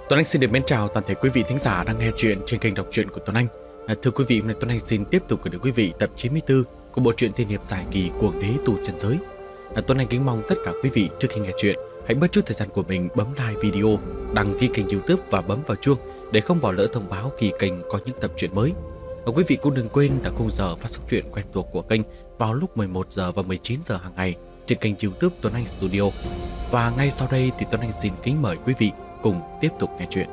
Tuấn Anh xin được mến chào toàn thể quý vị thính giả đang nghe chuyện trên kênh đọc truyện của Tuấn Anh. Thưa quý vị, hôm nay Tuấn Anh xin tiếp tục gửi đến quý vị tập 94 của bộ truyện tiên hiệp dài kỳ Cuồng Đế Tù Chân Giới. Tuấn Anh kính mong tất cả quý vị trước khi nghe chuyện hãy bớt chút thời gian của mình bấm like video, đăng ký kênh YouTube và bấm vào chuông để không bỏ lỡ thông báo khi kênh có những tập truyện mới. Quý vị cũng đừng quên là khung giờ phát sóng truyện quen thuộc của kênh vào lúc 11 giờ và 19 giờ hàng ngày trên kênh YouTube Tuấn Anh Studio. Và ngay sau đây thì Tuấn Anh xin kính mời quý vị cùng tiếp tục nghe chuyện.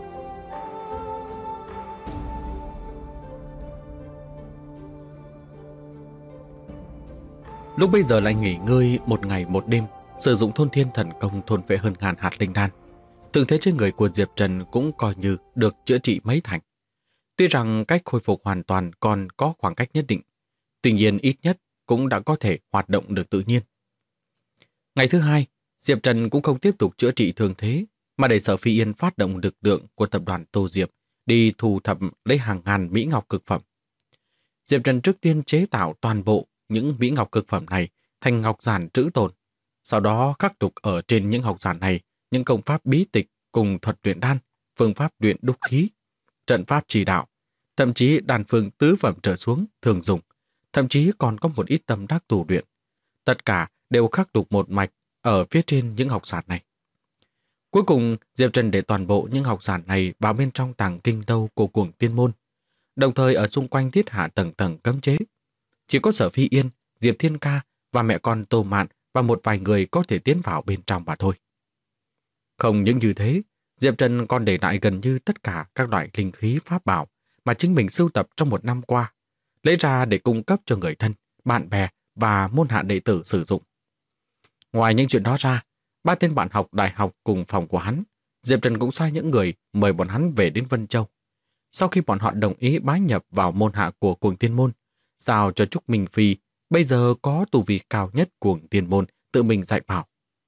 Lúc bây giờ lại nghỉ ngơi một ngày một đêm, sử dụng thôn thiên thần công thôn phệ hơn ngàn hạt linh đan. Thương thế trên người của Diệp Trần cũng coi như được chữa trị mấy thành. Tuy rằng cách khôi phục hoàn toàn còn có khoảng cách nhất định, tuy nhiên ít nhất cũng đã có thể hoạt động được tự nhiên. Ngày thứ hai, Diệp Trần cũng không tiếp tục chữa trị thương thế, mà để Sở Phi Yên phát động lực lượng của tập đoàn Tô Diệp đi thu thập lấy hàng ngàn mỹ ngọc cực phẩm. Diệp Trần trước tiên chế tạo toàn bộ những mỹ ngọc cực phẩm này thành ngọc giản trữ tồn, sau đó khắc tục ở trên những ngọc giản này những công pháp bí tịch cùng thuật luyện đan, phương pháp luyện đúc khí, trận pháp chỉ đạo, thậm chí đan phương tứ phẩm trở xuống thường dùng, thậm chí còn có một ít tâm đắc tu luyện. Tất cả đều khắc tục một mạch ở phía trên những ngọc giản này. Cuối cùng, Diệp Trần để toàn bộ những ngọc giản này vào bên trong tàng kinh tâu của Cuồng Tiên Môn, đồng thời ở xung quanh thiết hạ tầng tầng cấm chế. Chỉ có Sở Phi Yên, Diệp Thiên Ca và mẹ con Tô Mạn và một vài người có thể tiến vào bên trong mà thôi. Không những như thế, Diệp Trần còn để lại gần như tất cả các loại linh khí pháp bảo mà chính mình sưu tập trong một năm qua, lấy ra để cung cấp cho người thân, bạn bè và môn hạ đệ tử sử dụng. Ngoài những chuyện đó ra, 3 tên bạn học đại học cùng phòng của hắn, Diệp Trần cũng sai những người mời bọn hắn về đến Vân Châu. Sau khi bọn họ đồng ý bái nhập vào môn hạ của Cuồng Tiên Môn, giao cho Trúc Minh Phi bây giờ có tu vi cao nhất Cuồng Tiên Môn tự mình dạy bảo.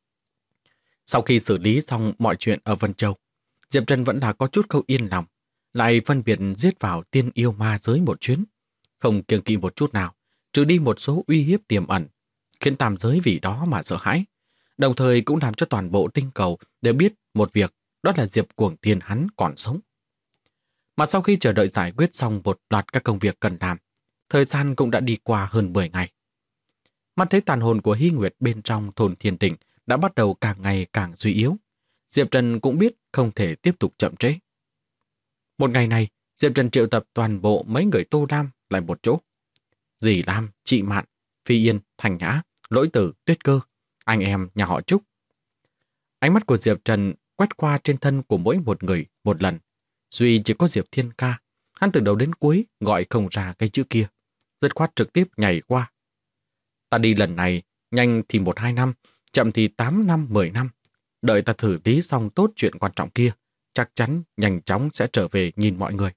Sau khi xử lý xong mọi chuyện ở Vân Châu, Diệp Trần vẫn đã có chút không yên lòng, lại phân biệt giết vào tiên yêu ma giới một chuyến, không kiêng kỵ một chút nào, trừ đi một số uy hiếp tiềm ẩn, khiến tam giới vì đó mà sợ hãi. Đồng thời cũng làm cho toàn bộ tinh cầu đều biết một việc, đó là Diệp Cuồng Tiên hắn còn sống. Mà sau khi chờ đợi giải quyết xong một loạt các công việc cần làm, thời gian cũng đã đi qua hơn 10 ngày. Mắt thấy tàn hồn của Hy Nguyệt bên trong thôn Thiên Đỉnh đã bắt đầu càng ngày càng suy yếu, Diệp Trần cũng biết không thể tiếp tục chậm trễ. Một ngày này, Diệp Trần triệu tập toàn bộ mấy người Tô Lam lại một chỗ. Dì Lam, chị Mạn, Phi Yên, Thành Nhã, Lỗi Tử, Tuyết Cơ, anh em nhà họ Trúc. Ánh mắt của Diệp Trần quét qua trên thân của mỗi một người một lần. Duy chỉ có Diệp Thiên Ca, hắn từ đầu đến cuối gọi không ra cái chữ kia, dứt khoát trực tiếp nhảy qua. Ta đi lần này, nhanh thì 1-2 năm, chậm thì 8 năm, 10 năm. Đợi ta thử lý xong tốt chuyện quan trọng kia, chắc chắn nhanh chóng sẽ trở về nhìn mọi người.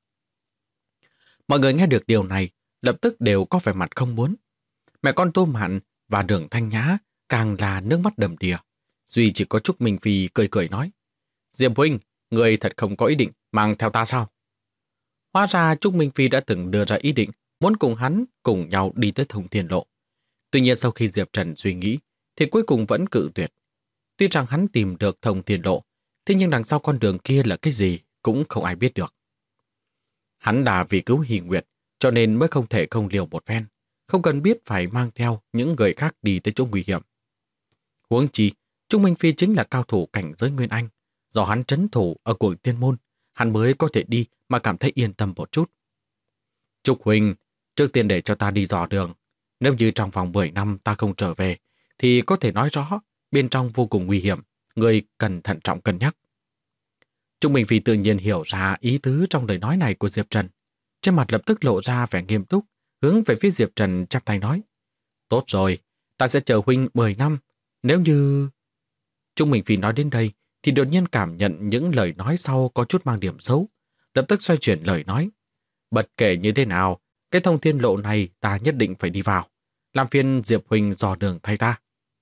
Mọi người nghe được điều này, lập tức đều có vẻ mặt không muốn. Mẹ con Tô Mạn và Đường Thanh Nhã càng là nước mắt đầm đìa. Duy chỉ có Trúc Minh Phi cười cười nói: Diệp huynh, người thật không có ý định mang theo ta sao? Hóa ra Trúc Minh Phi đã từng đưa ra ý định muốn cùng hắn cùng nhau đi tới Thông Thiên Lộ. Tuy nhiên sau khi Diệp Trần suy nghĩ thì cuối cùng vẫn cự tuyệt. Tuy rằng hắn tìm được Thông Thiên Lộ, thế nhưng đằng sau con đường kia là cái gì cũng không ai biết được. Hắn là vì cứu Hy Nguyệt, cho nên mới không thể không liều một phen, không cần biết phải mang theo những người khác đi tới chỗ nguy hiểm. Huống chi, Trúc Minh Phi chính là cao thủ cảnh giới Nguyên Anh, do hắn trấn thủ ở Cuồng Tiên Môn, hắn mới có thể đi mà cảm thấy yên tâm một chút. Trúc huynh, trước tiên để cho ta đi dò đường. Nếu như trong vòng 10 năm ta không trở về, thì có thể nói rõ bên trong vô cùng nguy hiểm, người cần thận trọng cân nhắc. Trúc Minh Phi tự nhiên hiểu ra ý tứ trong lời nói này của Diệp Trần. Trên mặt lập tức lộ ra vẻ nghiêm túc, hướng về phía Diệp Trần chắp tay nói: Tốt rồi, ta sẽ chờ huynh 10 năm. Nếu như... Trúc Minh Phi nói đến đây thì đột nhiên cảm nhận những lời nói sau có chút mang điểm xấu, lập tức xoay chuyển lời nói: Bất kể như thế nào, cái Thông Thiên Lộ này ta nhất định phải đi vào, làm phiền Diệp huynh dò đường thay ta.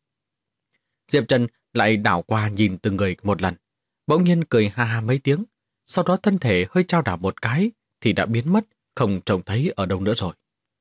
Diệp Trần lại đảo qua nhìn từng người một lần, bỗng nhiên cười ha ha mấy tiếng, sau đó thân thể hơi chao đảo một cái thì đã biến mất, không trông thấy ở đâu nữa rồi.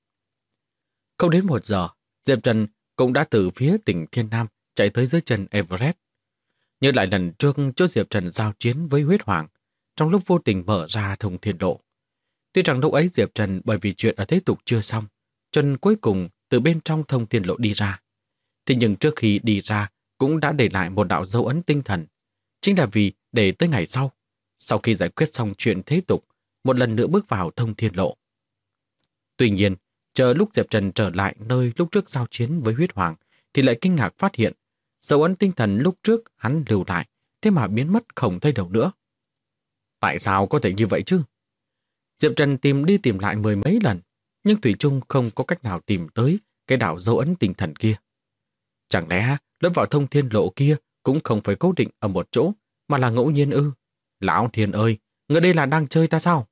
Không đến 1 giờ, Diệp Trần cũng đã từ phía tỉnh Thiên Nam chạy tới dưới chân Everest. Như lại lần trước chỗ Diệp Trần giao chiến với huyết hoàng, trong lúc vô tình mở ra thông thiên lộ. Tuy rằng lúc ấy Diệp Trần bởi vì chuyện ở thế tục chưa xong, cho nên cuối cùng từ bên trong thông thiên lộ đi ra. Thế nhưng trước khi đi ra cũng đã để lại một đạo dấu ấn tinh thần. Chính là vì để tới ngày sau khi giải quyết xong chuyện thế tục, một lần nữa bước vào thông thiên lộ. Tuy nhiên, chờ lúc Diệp Trần trở lại nơi lúc trước giao chiến với huyết hoàng, thì lại kinh ngạc phát hiện, dấu ấn tinh thần lúc trước hắn lưu lại, thế mà biến mất không thấy đâu nữa. Tại sao có thể như vậy chứ? Diệp Trần tìm đi tìm lại mười mấy lần, nhưng thủy chung không có cách nào tìm tới cái đạo dấu ấn tinh thần kia. Chẳng lẽ lối vào thông thiên lộ kia cũng không phải cố định ở một chỗ, mà là ngẫu nhiên ư? Lão Thiên ơi, người đây là đang chơi ta sao?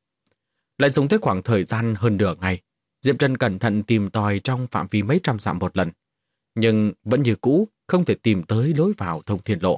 Lại dùng tới khoảng thời gian hơn nửa ngày, Diệp Trần cẩn thận tìm tòi trong phạm vi mấy trăm dặm một lần, nhưng vẫn như cũ không thể tìm tới lối vào thông thiên lộ.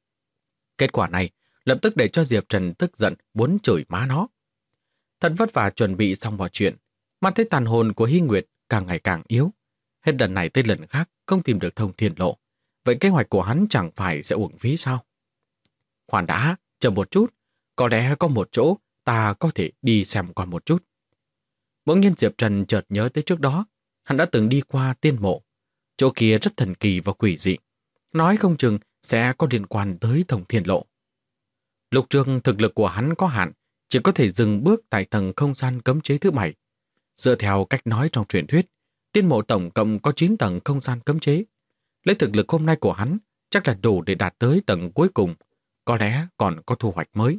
Kết quả này lập tức để cho Diệp Trần tức giận muốn chửi má nó. Thật vất vả chuẩn bị xong mọi chuyện, mà thấy tàn hồn của Hy Nguyệt càng ngày càng yếu. Hết lần này tới lần khác không tìm được thông thiên lộ. Vậy kế hoạch của hắn chẳng phải sẽ uổng phí sao? Khoan đã, chờ một chút. Có lẽ có một chỗ ta có thể đi xem qua một chút. Bỗng nhiên Diệp Trần chợt nhớ tới trước đó, hắn đã từng đi qua tiên mộ. Chỗ kia rất thần kỳ và quỷ dị. Nói không chừng sẽ có liên quan tới thông thiên lộ. Lúc trước thực lực của hắn có hạn, chỉ có thể dừng bước tại tầng không gian cấm chế thứ 7. Dựa theo cách nói trong truyền thuyết, tiên mộ tổng cộng có 9 tầng không gian cấm chế. Lấy thực lực hôm nay của hắn, chắc là đủ để đạt tới tầng cuối cùng, có lẽ còn có thu hoạch mới.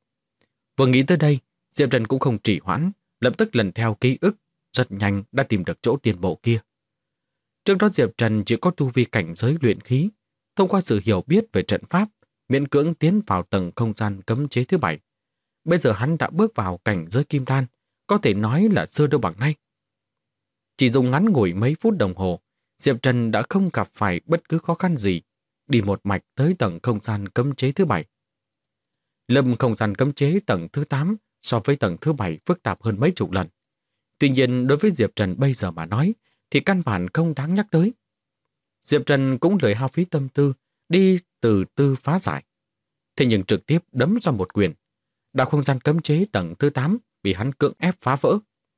Vừa nghĩ tới đây, Diệp Trần cũng không trì hoãn, lập tức lần theo ký ức, rất nhanh đã tìm được chỗ tiên mộ kia. Trước đó Diệp Trần chỉ có tu vi cảnh giới luyện khí, thông qua sự hiểu biết về trận pháp, miễn cưỡng tiến vào tầng không gian cấm chế thứ 7. Bây giờ hắn đã bước vào cảnh giới kim đan, có thể nói là xưa đâu bằng nay. Chỉ dùng ngắn ngủi mấy phút đồng hồ, Diệp Trần đã không gặp phải bất cứ khó khăn gì, đi một mạch tới tầng không gian cấm chế thứ 7. Lâm không gian cấm chế tầng thứ 8 so với tầng thứ 7 phức tạp hơn mấy chục lần. Tuy nhiên đối với Diệp Trần bây giờ mà nói, thì căn bản không đáng nhắc tới. Diệp Trần cũng lười hao phí tâm tư, đi từ từ phá giải. Thế nhưng trực tiếp đấm ra một quyền. Đạo không gian cấm chế tầng thứ 8 bị hắn cưỡng ép phá vỡ.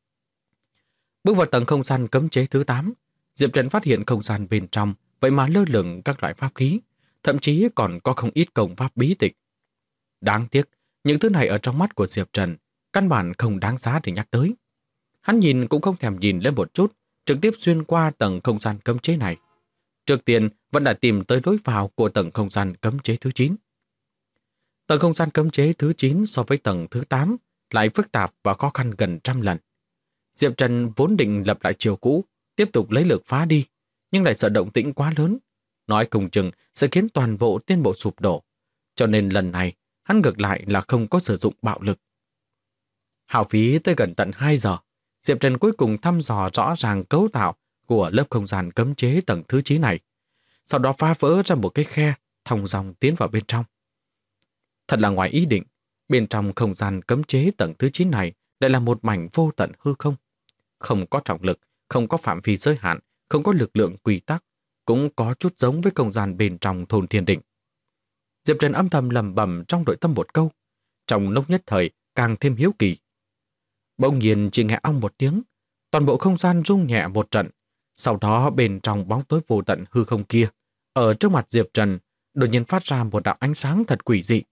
Bước vào tầng không gian cấm chế thứ 8, Diệp Trần phát hiện không gian bên trong vậy mà lơ lửng các loại pháp khí, thậm chí còn có không ít công pháp bí tịch. Đáng tiếc, những thứ này ở trong mắt của Diệp Trần căn bản không đáng giá để nhắc tới. Hắn nhìn cũng không thèm nhìn lên một chút, trực tiếp xuyên qua tầng không gian cấm chế này. Trước tiên vẫn đã tìm tới lối vào của tầng không gian cấm chế thứ 9. Tầng không gian cấm chế thứ 9 so với tầng thứ 8 lại phức tạp và khó khăn gần 100 lần. Diệp Trần vốn định lập lại chiều cũ, tiếp tục lấy lực phá đi, nhưng lại sợ động tĩnh quá lớn. Nói cùng chừng sẽ khiến toàn bộ tiên bộ sụp đổ. Cho nên lần này, hắn ngược lại là không có sử dụng bạo lực. Hao phí tới gần tận 2 giờ, Diệp Trần cuối cùng thăm dò rõ ràng cấu tạo của lớp không gian cấm chế tầng thứ 9 này. Sau đó phá vỡ ra một cái khe, thong dong tiến vào bên trong. Thật là ngoài ý định, bên trong không gian cấm chế tầng thứ 9 này lại là một mảnh vô tận hư không. Không có trọng lực, không có phạm vi giới hạn, không có lực lượng quy tắc, cũng có chút giống với không gian bên trong thôn thiên định. Diệp Trần âm thầm lẩm bẩm trong nội tâm một câu, trong lúc nhất thời càng thêm hiếu kỳ. Bỗng nhiên chỉ nghe ong một tiếng, toàn bộ không gian rung nhẹ một trận, sau đó bên trong bóng tối vô tận hư không kia, ở trước mặt Diệp Trần, đột nhiên phát ra một đạo ánh sáng thật quỷ dị.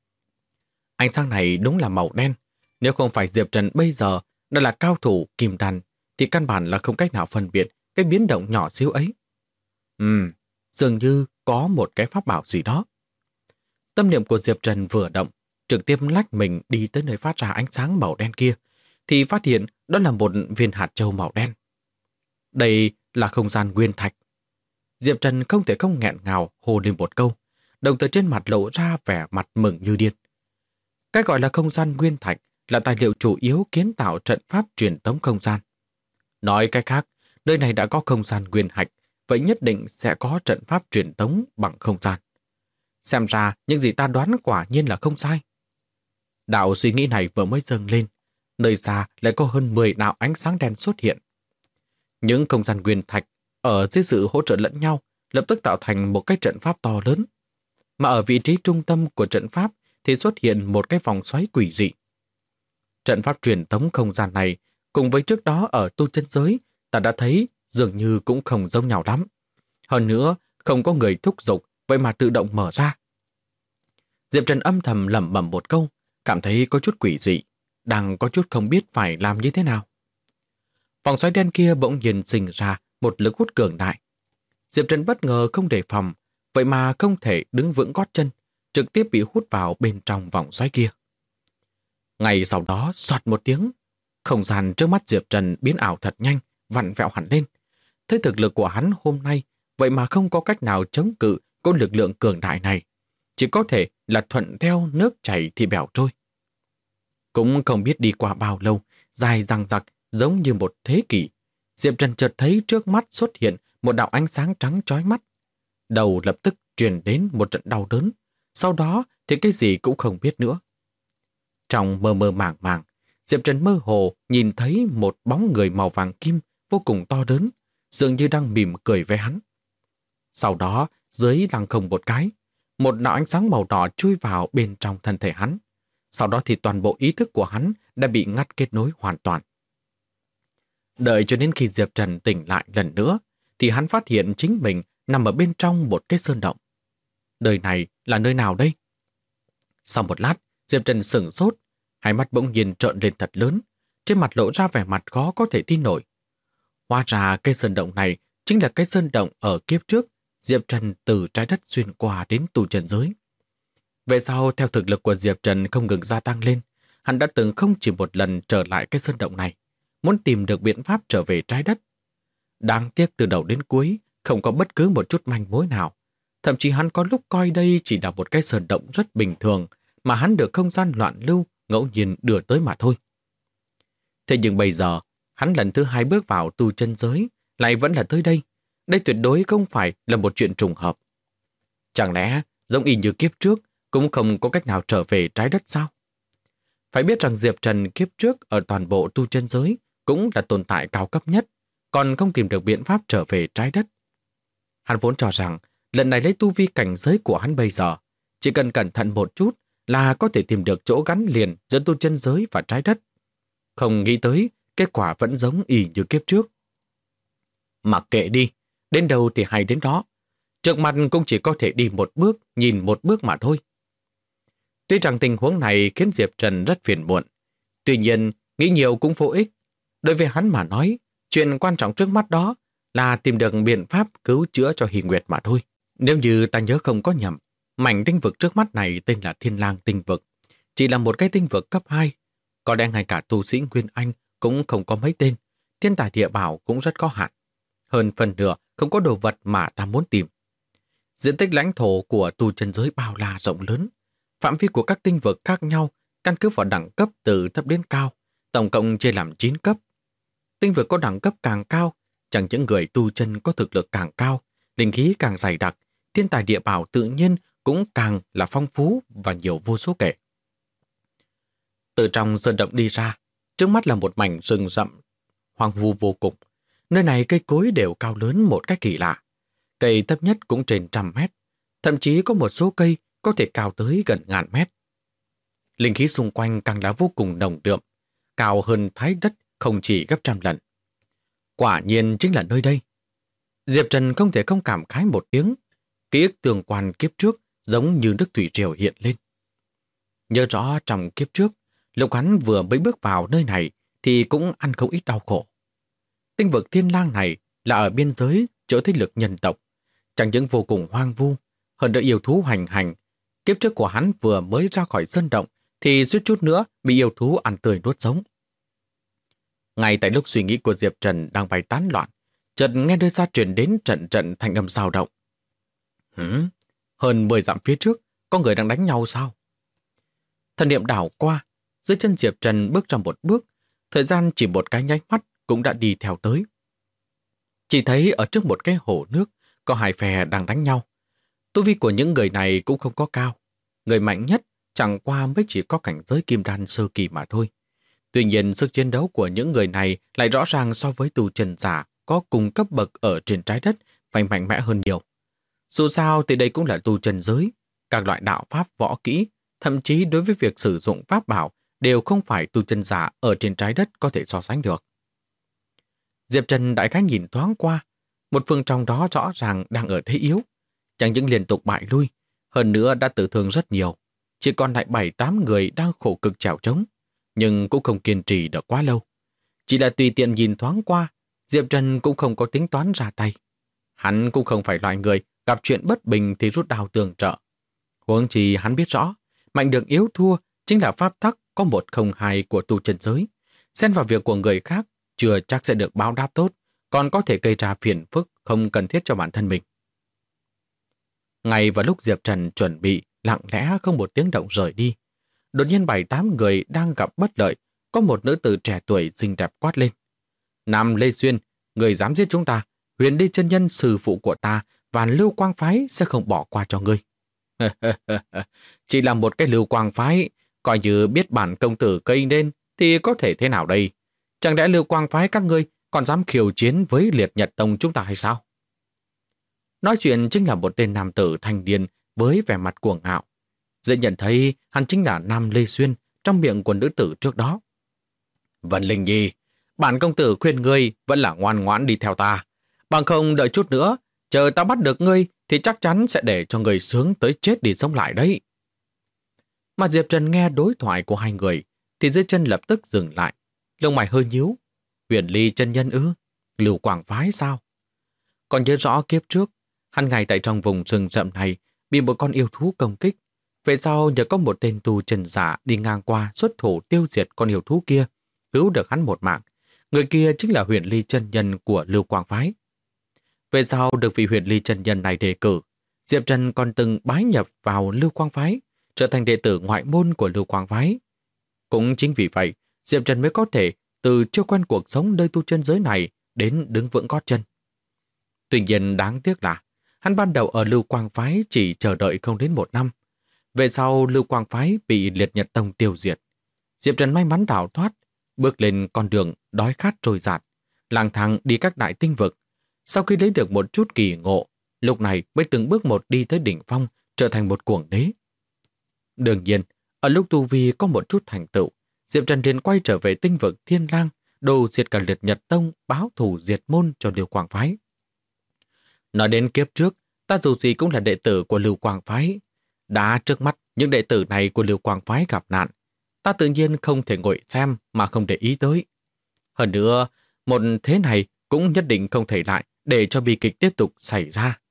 Ánh sáng này đúng là màu đen, nếu không phải Diệp Trần bây giờ đã là cao thủ kim đan, thì căn bản là không cách nào phân biệt cái biến động nhỏ xíu ấy. Dường như có một cái pháp bảo gì đó. Tâm niệm của Diệp Trần vừa động, trực tiếp lách mình đi tới nơi phát ra ánh sáng màu đen kia, thì phát hiện đó là một viên hạt châu màu đen. Đây là không gian nguyên thạch. Diệp Trần không thể không nghẹn ngào hô lên một câu, đồng thời trên mặt lộ ra vẻ mặt mừng như điên. Cái gọi là không gian nguyên thạch là tài liệu chủ yếu kiến tạo trận pháp truyền tống không gian. Nói cách khác, nơi này đã có không gian nguyên thạch, vậy nhất định sẽ có trận pháp truyền tống bằng không gian. Xem ra những gì ta đoán quả nhiên là không sai. Đạo suy nghĩ này vừa mới dâng lên, nơi xa lại có hơn 10 đạo ánh sáng đen xuất hiện. Những không gian nguyên thạch ở dưới sự hỗ trợ lẫn nhau lập tức tạo thành một cái trận pháp to lớn. Mà ở vị trí trung tâm của trận pháp thì xuất hiện một cái vòng xoáy quỷ dị. Trận pháp truyền tống không gian này cùng với trước đó ở tu chân giới ta đã thấy dường như cũng không giống nhau lắm. Hơn nữa, không có người thúc giục, vậy mà tự động mở ra. Diệp Trần âm thầm lẩm bẩm một câu, cảm thấy có chút quỷ dị, đang có chút không biết phải làm như thế nào. Vòng xoáy đen kia bỗng nhiên sinh ra một lực hút cường đại. Diệp Trần bất ngờ không đề phòng, vậy mà không thể đứng vững gót chân, trực tiếp bị hút vào bên trong vòng xoáy kia. Ngay sau đó, xoạt một tiếng, không gian trước mắt Diệp Trần biến ảo thật nhanh, vặn vẹo hẳn lên. Thấy thực lực của hắn hôm nay, vậy mà không có cách nào chống cự có lực lượng cường đại này. Chỉ có thể là thuận theo nước chảy thì bèo trôi. Cũng không biết đi qua bao lâu, dài dằng dặc giống như một thế kỷ. Diệp Trần chợt thấy trước mắt xuất hiện một đạo ánh sáng trắng chói mắt. Đầu lập tức truyền đến một trận đau đớn. Sau đó thì cái gì cũng không biết nữa. Trong mơ mơ màng màng, Diệp Trần mơ hồ nhìn thấy một bóng người màu vàng kim vô cùng to lớn, dường như đang mỉm cười với hắn. Sau đó, dưới lăng không một cái, một đạo ánh sáng màu đỏ chui vào bên trong thân thể hắn. Sau đó thì toàn bộ ý thức của hắn đã bị ngắt kết nối hoàn toàn. Đợi cho đến khi Diệp Trần tỉnh lại lần nữa, thì hắn phát hiện chính mình nằm ở bên trong một cái sơn động. Đời này là nơi nào đây? Sau một lát, Diệp Trần sửng sốt, hai mắt bỗng nhiên trợn lên thật lớn, trên mặt lộ ra vẻ mặt khó có thể tin nổi. Hóa ra cái sơn động này chính là cái sơn động ở kiếp trước Diệp Trần từ trái đất xuyên qua đến tu chân giới. Về sau, theo thực lực của Diệp Trần không ngừng gia tăng lên, hắn đã từng không chỉ một lần trở lại cái sơn động này, muốn tìm được biện pháp trở về trái đất. Đáng tiếc từ đầu đến cuối, không có bất cứ một chút manh mối nào. Thậm chí hắn có lúc coi đây chỉ là một cái sơn động rất bình thường, mà hắn được không gian loạn lưu ngẫu nhiên đưa tới mà thôi. Thế nhưng bây giờ, hắn lần thứ 2 bước vào tu chân giới, lại vẫn là tới đây. Đây tuyệt đối không phải là một chuyện trùng hợp. Chẳng lẽ, giống y như kiếp trước, cũng không có cách nào trở về trái đất sao? Phải biết rằng Diệp Trần kiếp trước ở toàn bộ tu chân giới cũng là tồn tại cao cấp nhất, còn không tìm được biện pháp trở về trái đất. Hắn vốn cho rằng, lần này lấy tu vi cảnh giới của hắn bây giờ, chỉ cần cẩn thận một chút là có thể tìm được chỗ gắn liền giữa tu chân giới và trái đất. Không nghĩ tới, kết quả vẫn giống y như kiếp trước. Mặc kệ đi, đến đâu thì hay đến đó. Trước mặt cũng chỉ có thể đi một bước, nhìn một bước mà thôi. Tuy rằng tình huống này khiến Diệp Trần rất phiền muộn, tuy nhiên nghĩ nhiều cũng vô ích. Đối với hắn mà nói, chuyện quan trọng trước mắt đó là tìm được biện pháp cứu chữa cho Hỷ Nguyệt mà thôi. Nếu như ta nhớ không có nhầm, mảnh tinh vực trước mắt này tên là Thiên Lang tinh vực, chỉ là một cái tinh vực cấp 2. Có lẽ ngay cả tu sĩ Nguyên Anh cũng không có mấy tên, thiên tài địa bảo cũng rất có hạn. Hơn phần nửa không có đồ vật mà ta muốn tìm. Diện tích lãnh thổ của tu chân giới bao la rộng lớn, phạm vi của các tinh vực khác nhau căn cứ vào đẳng cấp từ thấp đến cao, tổng cộng chia làm 9 cấp. Tinh vực có đẳng cấp càng cao, chẳng những người tu chân có thực lực càng cao, linh khí càng dày đặc, thiên tài địa bảo tự nhiên cũng càng là phong phú và nhiều vô số kể. Từ trong sơn động đi ra, trước mắt là một mảnh rừng rậm, hoang vu vô cùng. Nơi này cây cối đều cao lớn một cách kỳ lạ. Cây thấp nhất cũng trên 100 mét, thậm chí có một số cây có thể cao tới gần 1000 mét. Linh khí xung quanh càng là vô cùng nồng đượm, cao hơn thái đất không chỉ gấp 100 lần. Quả nhiên chính là nơi đây. Diệp Trần không thể không cảm khái một tiếng, ký ức tương quan kiếp trước giống như nước thủy triều hiện lên. Nhớ rõ trong kiếp trước, lúc hắn vừa mới bước vào nơi này thì cũng ăn không ít đau khổ. Tinh vực Thiên Lang này là ở biên giới chỗ thế lực nhân tộc, chẳng những vô cùng hoang vu, hơn nữa yêu thú hoành hành. Kiếp trước của hắn vừa mới ra khỏi sơn động thì suýt chút nữa bị yêu thú ăn tươi nuốt sống. Ngay tại lúc suy nghĩ của Diệp Trần đang bay tán loạn, chợt nghe nơi xa truyền đến trận trận thanh âm xao động. Hơn 10 dặm phía trước, có người đang đánh nhau sao? Thần niệm đảo qua, dưới chân Diệp Trần bước ra một bước, thời gian chỉ một cái nháy mắt cũng đã đi theo tới. Chỉ thấy ở trước một cái hồ nước có hai phe đang đánh nhau. Tu vi của những người này cũng không có cao. Người mạnh nhất chẳng qua mới chỉ có cảnh giới kim đan sơ kỳ mà thôi. Tuy nhiên sức chiến đấu của những người này lại rõ ràng so với tu chân giả có cùng cấp bậc ở trên trái đất phải mạnh mẽ hơn nhiều. Dù sao thì đây cũng là tu chân giới, các loại đạo pháp võ kỹ thậm chí đối với việc sử dụng pháp bảo đều không phải tu chân giả ở trên trái đất có thể so sánh được. Diệp Trần đại khái nhìn thoáng qua, một phương trong đó rõ ràng đang ở thế yếu, chẳng những liên tục bại lui, hơn nữa đã tử thương rất nhiều, chỉ còn lại 7-8 người đang khổ cực chèo trống, nhưng cũng không kiên trì được quá lâu. Chỉ là tùy tiện nhìn thoáng qua, Diệp Trần cũng không có tính toán ra tay. Hắn cũng không phải loại người gặp chuyện bất bình thì rút đao tường trợ. Huống chi hắn biết rõ, mạnh được yếu thua chính là pháp tắc có 102 của tu chân giới. Xen vào việc của người khác chưa chắc sẽ được báo đáp tốt, còn có thể gây ra phiền phức không cần thiết cho bản thân mình. Ngay vào lúc Diệp Trần chuẩn bị lặng lẽ không một tiếng động rời đi, đột nhiên 7-8 người đang gặp bất lợi, có một nữ tử trẻ tuổi xinh đẹp quát lên. Nam Lê Xuyên, người dám giết chúng ta, Huyền Ly chân nhân sư phụ của ta và Lưu Quang Phái sẽ không bỏ qua cho ngươi. Chỉ là một cái Lưu Quang Phái, coi như biết bản công tử cây nên thì có thể thế nào đây? Chẳng lẽ Lưu Quang Phái các ngươi còn dám khiêu chiến với Liệt Nhật Tông chúng ta hay sao? Nói chuyện chính là một tên nam tử thanh niên với vẻ mặt cuồng ngạo. Dễ nhận thấy hắn chính là Nam Lê Xuyên trong miệng của nữ tử trước đó. Vân Linh Nhi, bản công tử khuyên ngươi vẫn là ngoan ngoãn đi theo ta. Bằng không đợi chút nữa, chờ ta bắt được ngươi thì chắc chắn sẽ để cho ngươi sướng tới chết đi sống lại đấy. Mà Diệp Trần nghe đối thoại của hai người thì dưới chân lập tức dừng lại. Lông mày hơi nhíu. Huyền Ly chân nhân ư? Lưu Quang Phái sao? Còn nhớ rõ kiếp trước, hắn ngay tại trong vùng rừng rậm này bị một con yêu thú công kích. Về sau nhờ có một tên tu chân giả đi ngang qua xuất thủ tiêu diệt con yêu thú kia, cứu được hắn một mạng. Người kia chính là Huyền Ly chân nhân của Lưu Quang Phái. Về sau được vị Huyền Ly chân nhân này đề cử, Diệp Trần còn từng bái nhập vào Lưu Quang Phái, trở thành đệ tử ngoại môn của Lưu Quang Phái. Cũng chính vì vậy, Diệp Trần mới có thể từ chưa quen cuộc sống nơi tu chân giới này đến đứng vững gót chân. Tuy nhiên đáng tiếc là hắn ban đầu ở Lưu Quang Phái chỉ chờ đợi không đến 1 năm. Về sau Lưu Quang Phái bị Liệt Nhật Tông tiêu diệt. Diệp Trần may mắn đào thoát, bước lên con đường đói khát trôi dạt, lang thang đi các đại tinh vực. Sau khi lấy được một chút kỳ ngộ, lúc này mới từng bước một đi tới đỉnh phong, trở thành một cuồng đế. Đương nhiên, ở lúc tu vi có một chút thành tựu, Diệp Trần liền quay trở về tinh vực Thiên Lang, đồ diệt cả Liệt Nhật Tông, báo thù diệt môn cho Lưu Quang Phái. Nói đến kiếp trước, ta dù gì cũng là đệ tử của Lưu Quang Phái. Đã trước mắt những đệ tử này của Lưu Quang Phái gặp nạn, ta tự nhiên không thể ngồi xem mà không để ý tới. Hơn nữa, một thế này cũng nhất định không thể lại để cho bi kịch tiếp tục xảy ra.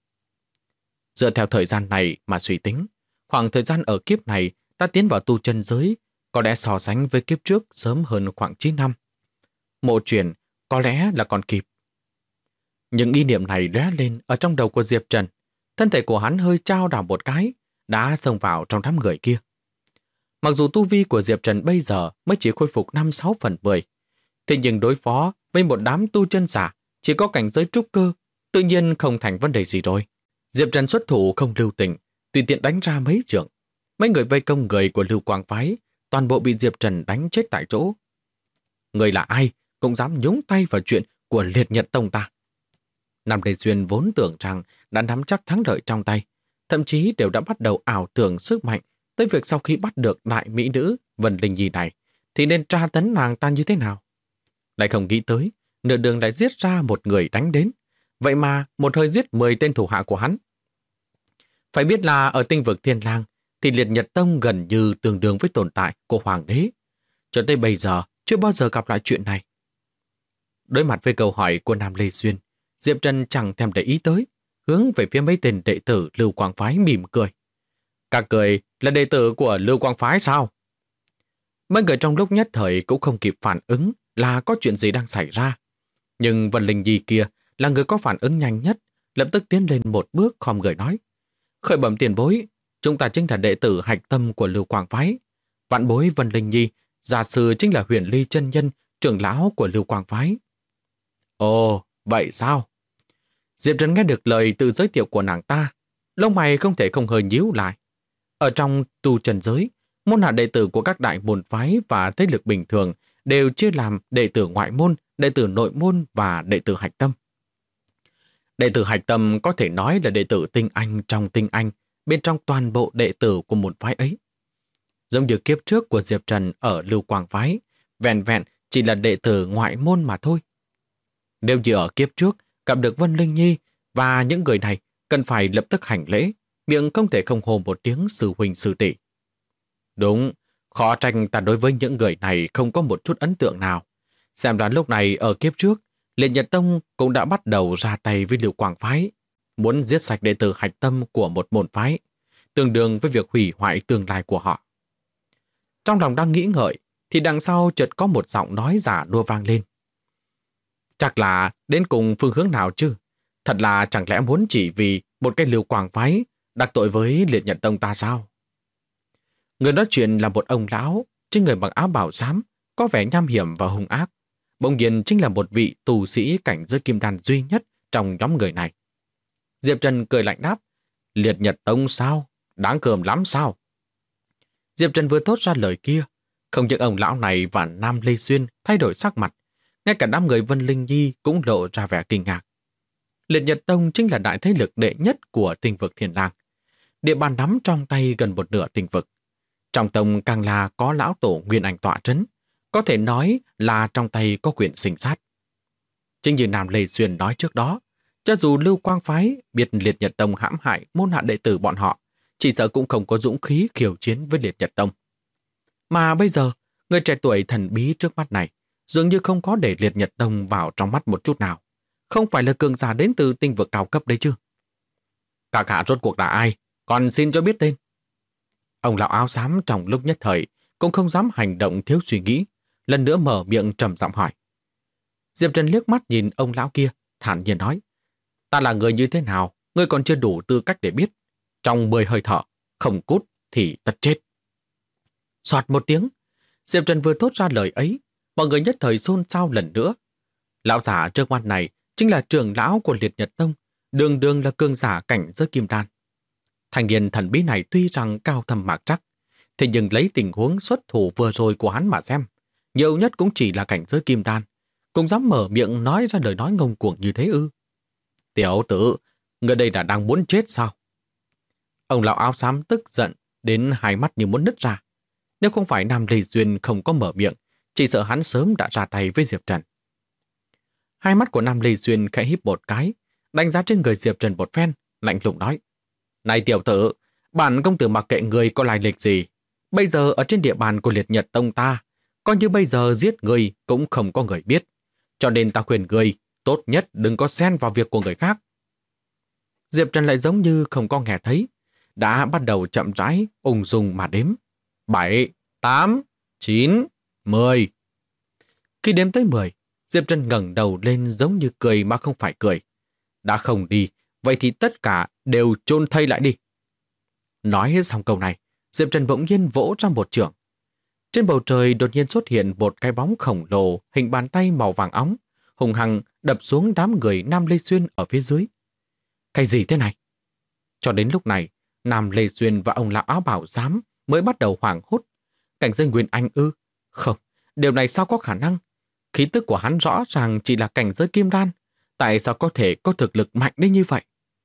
Dựa theo thời gian này mà suy tính, khoảng thời gian ở kiếp này ta tiến vào tu chân giới có lẽ so sánh với kiếp trước sớm hơn khoảng 9 năm. Mộ chuyển có lẽ là còn kịp. Những ý niệm này lóe lên ở trong đầu của Diệp Trần. Thân thể của hắn hơi chao đảo một cái, đã xông vào trong đám người kia. Mặc dù tu vi của Diệp Trần bây giờ mới chỉ khôi phục 5-6/10, thế nhưng đối phó với một đám tu chân giả chỉ có cảnh giới trúc cơ, tự nhiên không thành vấn đề gì rồi. Diệp Trần xuất thủ không lưu tình, tùy tiện đánh ra mấy chưởng. Mấy người vây công người của Lưu Quang Phái, toàn bộ bị Diệp Trần đánh chết tại chỗ. Người là ai cũng dám nhúng tay vào chuyện của Liệt Nhật Tông ta. Nam Lê Xuyên vốn tưởng rằng đã nắm chắc thắng lợi trong tay, thậm chí đều đã bắt đầu ảo tưởng sức mạnh tới việc sau khi bắt được đại mỹ nữ Vân Linh Nhi này thì nên tra tấn nàng ta như thế nào. Lại không nghĩ tới, nửa đường lại giết ra một người đánh đến, vậy mà một hơi giết 10 tên thủ hạ của hắn. Phải biết là ở tinh vực Thiên Lang thì Liệt Nhật Tông gần như tương đương với tồn tại của Hoàng đế. Cho tới bây giờ chưa bao giờ gặp lại chuyện này. Đối mặt với câu hỏi của Nam Lê Xuyên, Diệp Trần chẳng thèm để ý tới, hướng về phía mấy tên đệ tử Lưu Quang Phái mỉm cười. Các người là đệ tử của Lưu Quang Phái sao? Mấy người trong lúc nhất thời cũng không kịp phản ứng là có chuyện gì đang xảy ra. Nhưng Vân Linh Nhi kia là người có phản ứng nhanh nhất, lập tức tiến lên một bước khom người nói. Khởi bẩm tiền bối, chúng ta chính là đệ tử hạch tâm của Lưu Quang Phái. Vạn bối Vân Linh Nhi, gia sư chính là Huyền Ly chân nhân, trưởng lão của Lưu Quang Phái. Ồ, vậy sao? Diệp Trần nghe được lời tự giới thiệu của nàng ta, lông mày không thể không hơi nhíu lại. Ở trong tu chân giới, môn hạ đệ tử của các đại môn phái và thế lực bình thường đều chia làm đệ tử ngoại môn, đệ tử nội môn và đệ tử hạch tâm. Đệ tử hạch tâm có thể nói là đệ tử tinh anh trong tinh anh, bên trong toàn bộ đệ tử của môn phái ấy. giống như kiếp trước của Diệp Trần ở Lưu Quang Phái, vẹn vẹn chỉ là đệ tử ngoại môn mà thôi. Nếu như ở kiếp trước gặp được Vân Linh Nhi và những người này cần phải lập tức hành lễ, miệng không thể không hô một tiếng sư huynh sư tỷ. Đúng, khó trách ta đối với những người này không có một chút ấn tượng nào. Xem ra lúc này ở kiếp trước, Liệt Nhật Tông cũng đã bắt đầu ra tay với Lưu Quang Phái, muốn giết sạch đệ tử hạch tâm của một môn phái, tương đương với việc hủy hoại tương lai của họ. Trong lòng đang nghĩ ngợi, thì đằng sau chợt có một giọng nói giả đua vang lên. Chắc là đến cùng phương hướng nào chứ? Thật là chẳng lẽ muốn chỉ vì một cái Lưu Quang Phái đắc tội với Liệt Nhật Tông ta sao? Người nói chuyện là một ông lão, trên người mặc áo bào xám, có vẻ nham hiểm và hung ác. Bỗng nhiên chính là một vị tù sĩ cảnh giới kim đan duy nhất trong nhóm người này. Diệp Trần cười lạnh đáp, Liệt Nhật Tông sao? Đáng gờm lắm sao? Diệp Trần vừa thốt ra lời kia, không những ông lão này và Nam Lê Xuyên thay đổi sắc mặt, ngay cả đám người Vân Linh Nhi cũng lộ ra vẻ kinh ngạc. Liệt Nhật Tông chính là đại thế lực đệ nhất của tinh vực Thiên Lang. Địa bàn nắm trong tay gần một nửa tinh vực. Trong tông càng là có lão tổ Nguyên Anh tọa trấn, có thể nói là trong tay có quyền sinh sát. Chính như Nam Lê Xuyên nói trước đó, cho dù Lưu Quang Phái biết Liệt Nhật Tông hãm hại môn hạ đệ tử bọn họ, chỉ sợ cũng không có dũng khí khiêu chiến với Liệt Nhật Tông. Mà bây giờ, người trẻ tuổi thần bí trước mắt này dường như không có để Liệt Nhật Tông vào trong mắt một chút nào. Không phải là cường giả đến từ tinh vực cao cấp đấy chứ. Các hạ rốt cuộc là ai? Còn xin cho biết tên. Ông lão áo xám trong lúc nhất thời cũng không dám hành động thiếu suy nghĩ, lần nữa mở miệng trầm giọng hỏi. Diệp Trần liếc mắt nhìn ông lão kia, thản nhiên nói, ta là người như thế nào, ngươi còn chưa đủ tư cách để biết. Trong 10 hơi thở, không cút thì tất chết. Soạt một tiếng, Diệp Trần vừa thốt ra lời ấy, mọi người nhất thời xôn xao lần nữa. Lão giả trước mặt này chính là trưởng lão của Liệt Nhật Tông, đường đường là cường giả cảnh giới kim đan. Thanh niên thần bí này tuy rằng cao thâm mạc trắc, thế nhưng lấy tình huống xuất thủ vừa rồi của hắn mà xem, nhiều nhất cũng chỉ là cảnh giới kim đan, cũng dám mở miệng nói ra lời nói ngông cuồng như thế ư? Tiểu tử, người đây là đang muốn chết sao? Ông lão áo xám tức giận đến hai mắt như muốn nứt ra. Nếu không phải Nam Lê Duyên không có mở miệng, chỉ sợ hắn sớm đã ra tay với Diệp Trần. Hai mắt của Nam Lê Duyên khẽ híp một cái, đánh giá trên người Diệp Trần một phen, lạnh lùng nói. Này tiểu tử, bản công tử mặc kệ người có lai lịch gì. Bây giờ ở trên địa bàn của Liệt Nhật Tông ta, coi như bây giờ giết người cũng không có người biết. Cho nên ta khuyên người, tốt nhất đừng có xen vào việc của người khác. Diệp Trần lại giống như không có nghe thấy, đã bắt đầu chậm rãi, ung dung mà đếm. 7, 8, 9, 10. Khi đếm tới 10, Diệp Trần ngẩng đầu lên giống như cười mà không phải cười. Đã không đi, vậy thì tất cả đều chôn thây lại đi. Nói xong câu này, Diệp Trần bỗng nhiên vỗ ra một chưởng. Trên bầu trời đột nhiên xuất hiện một cái bóng khổng lồ hình bàn tay màu vàng óng, hùng hăng đập xuống đám người Nam Lê Xuyên ở phía dưới. Cái gì thế này? Cho đến lúc này, Nam Lê Xuyên và ông lão áo bảo xám mới bắt đầu hoảng hốt. Cảnh giới Nguyên Anh ư? Không, điều này sao có khả năng? Khí tức của hắn rõ ràng chỉ là cảnh giới kim đan. Tại sao có thể có thực lực mạnh đến như vậy?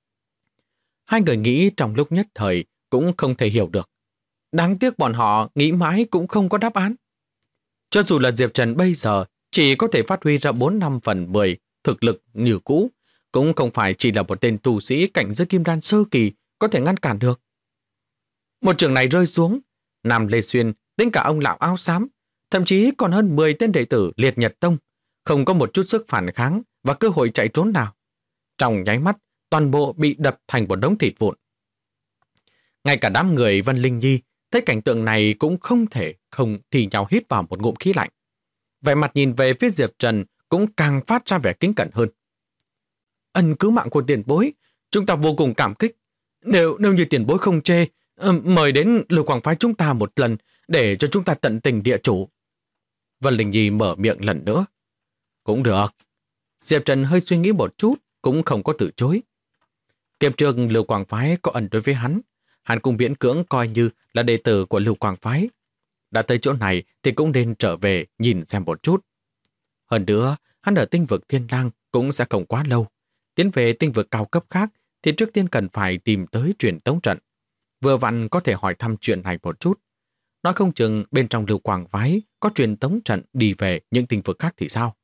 Hai người nghĩ trong lúc nhất thời cũng không thể hiểu được. Đáng tiếc bọn họ nghĩ mãi cũng không có đáp án. Cho dù là Diệp Trần bây giờ chỉ có thể phát huy ra 4/5/10 thực lực như cũ, cũng không phải chỉ là một tên tu sĩ cảnh giới kim đan sơ kỳ có thể ngăn cản được. Một trường này rơi xuống, Nam Lê Xuyên, tính cả ông lão áo xám, thậm chí còn hơn 10 tên đệ tử Liệt Nhật Tông, không có một chút sức phản kháng và cơ hội chạy trốn nào. Trong nháy mắt, toàn bộ bị đập thành một đống thịt vụn. Ngay cả đám người Vân Linh Nhi thấy cảnh tượng này cũng không thể không thì nhau hít vào một ngụm khí lạnh. Vẻ mặt nhìn về phía Diệp Trần cũng càng phát ra vẻ kính cẩn hơn. Ân cứu mạng của tiền bối, chúng ta vô cùng cảm kích. Nếu như tiền bối không chê, mời đến Lưu Quang Phái chúng ta một lần để cho chúng ta tận tình địa chủ. Vân Linh Nhi mở miệng lần nữa. Cũng được. Diệp Trần hơi suy nghĩ một chút, cũng không có từ chối. Kiếp trước Lưu Quang Phái có ẩn đối với hắn cũng miễn cưỡng coi như là đệ tử của Lưu Quang Phái. Đã tới chỗ này thì cũng nên trở về nhìn xem một chút. Hơn nữa, hắn ở tinh vực Thiên Lang cũng sẽ không quá lâu. Tiến về tinh vực cao cấp khác thì trước tiên cần phải tìm tới truyền tống trận. Vừa vặn có thể hỏi thăm chuyện này một chút. Nói không chừng bên trong Lưu Quang Phái có truyền tống trận đi về những tinh vực khác thì sao?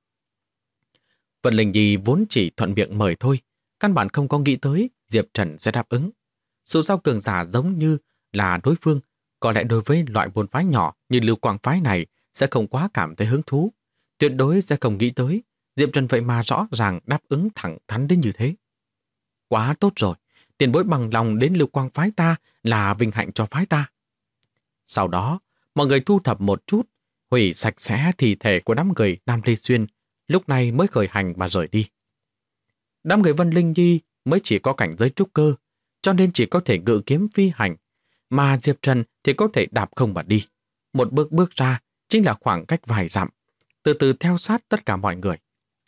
Vân Linh Nhi vốn chỉ thuận miệng mời thôi, căn bản không có nghĩ tới Diệp Trần sẽ đáp ứng. Dù sao cường giả giống như là đối phương, có lẽ đối với loại môn phái nhỏ như Lưu Quang Phái này sẽ không quá cảm thấy hứng thú. Tuyệt đối sẽ không nghĩ tới Diệp Trần vậy mà rõ ràng đáp ứng thẳng thắn đến như thế. Quá tốt rồi, tiền bối bằng lòng đến Lưu Quang Phái ta là vinh hạnh cho phái ta. Sau đó, mọi người thu thập một chút, hủy sạch sẽ thi thể của đám người Nam Lê Xuyên, lúc này mới khởi hành mà rời đi. Đám người Vân Linh Nhi mới chỉ có cảnh giới trúc cơ, cho nên chỉ có thể ngự kiếm phi hành, mà Diệp Trần thì có thể đạp không mà đi. Một bước bước ra chính là khoảng cách vài dặm, từ từ theo sát tất cả mọi người.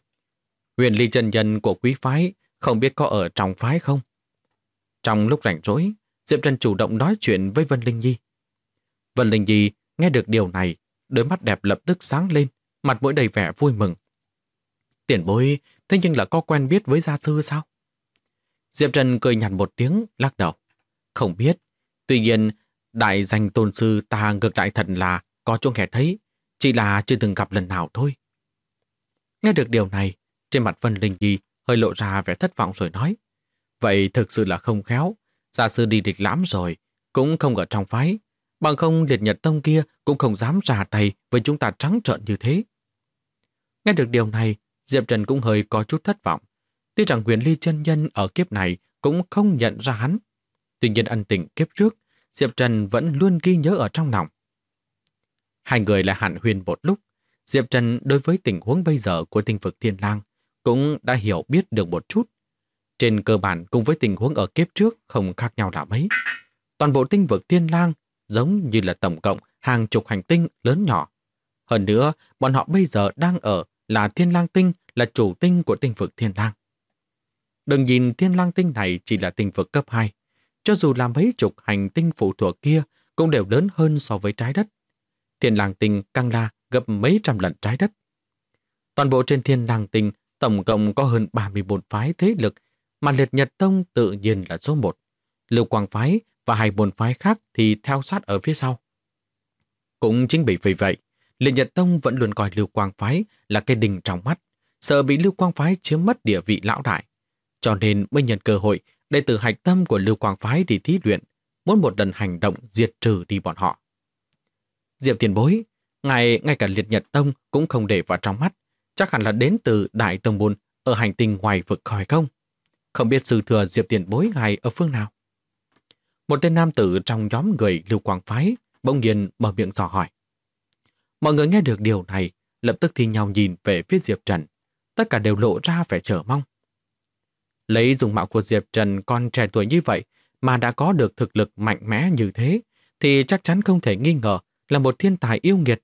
Huyền Ly chân nhân của quý phái không biết có ở trong phái không? Trong lúc rảnh rỗi, Diệp Trần chủ động nói chuyện với Vân Linh Nhi. Vân Linh Nhi nghe được điều này, đôi mắt đẹp lập tức sáng lên, mặt mũi đầy vẻ vui mừng. Tiền bối, thế nhưng là có quen biết với gia sư sao? Diệp Trần cười nhạt một tiếng, lắc đầu. Không biết, tuy nhiên, đại danh tôn sư ta ngược lại thật là có chỗ nghe thấy, chỉ là chưa từng gặp lần nào thôi. Nghe được điều này, trên mặt Vân Linh Nhi hơi lộ ra vẻ thất vọng rồi nói. Vậy thực sự là không khéo, gia sư đi địch lãm rồi, cũng không ở trong phái, bằng không Liệt Nhật Tông kia cũng không dám ra tay với chúng ta trắng trợn như thế. Nghe được điều này, Diệp Trần cũng hơi có chút thất vọng. Tuy rằng Huyền Ly chân nhân ở kiếp này cũng không nhận ra hắn. Tuy nhiên ân tình kiếp trước, Diệp Trần vẫn luôn ghi nhớ ở trong lòng. Hai người lại hàn huyên một lúc. Diệp Trần đối với tình huống bây giờ của tinh vực Thiên Lang cũng đã hiểu biết được một chút. Trên cơ bản cùng với tình huống ở kiếp trước không khác nhau là mấy. Toàn bộ tinh vực Thiên Lang giống như là tổng cộng hàng chục hành tinh lớn nhỏ. Hơn nữa, bọn họ bây giờ đang ở là Thiên Lang Tinh, là chủ tinh của tinh vực Thiên Lang. Đừng nhìn Thiên Lang Tinh này chỉ là tinh vực cấp 2. Cho dù là mấy chục hành tinh phụ thuộc kia cũng đều lớn hơn so với trái đất. Thiên Lang Tinh càng là gấp mấy trăm lần trái đất. Toàn bộ trên Thiên Lang Tinh tổng cộng có hơn 34 phái thế lực, mà Liệt Nhật Tông tự nhiên là số 1. Lưu Quang Phái và hai môn phái khác thì theo sát ở phía sau. Cũng chính vì vậy, Liệt Nhật Tông vẫn luôn coi Lưu Quang Phái là cái đinh trong mắt, sợ bị Lưu Quang Phái chiếm mất địa vị lão đại. Cho nên mới nhận cơ hội đệ tử hạch tâm của Lưu Quang Phái đi thí luyện, muốn một lần hành động diệt trừ đi bọn họ. Diệp tiền bối, ngay cả Liệt Nhật Tông cũng không để vào trong mắt, chắc hẳn là đến từ Đại Tông Môn ở hành tinh ngoài vực khỏi không? Không biết sư thừa Diệp tiền bối ngài ở phương nào? Một tên nam tử trong nhóm người Lưu Quang Phái bỗng nhiên mở miệng dò hỏi. Mọi người nghe được điều này, lập tức thi nhau nhìn về phía Diệp Trần. Tất cả đều lộ ra vẻ chờ mong. Lấy dung mạo của Diệp Trần còn trẻ tuổi như vậy mà đã có được thực lực mạnh mẽ như thế, thì chắc chắn không thể nghi ngờ là một thiên tài yêu nghiệt.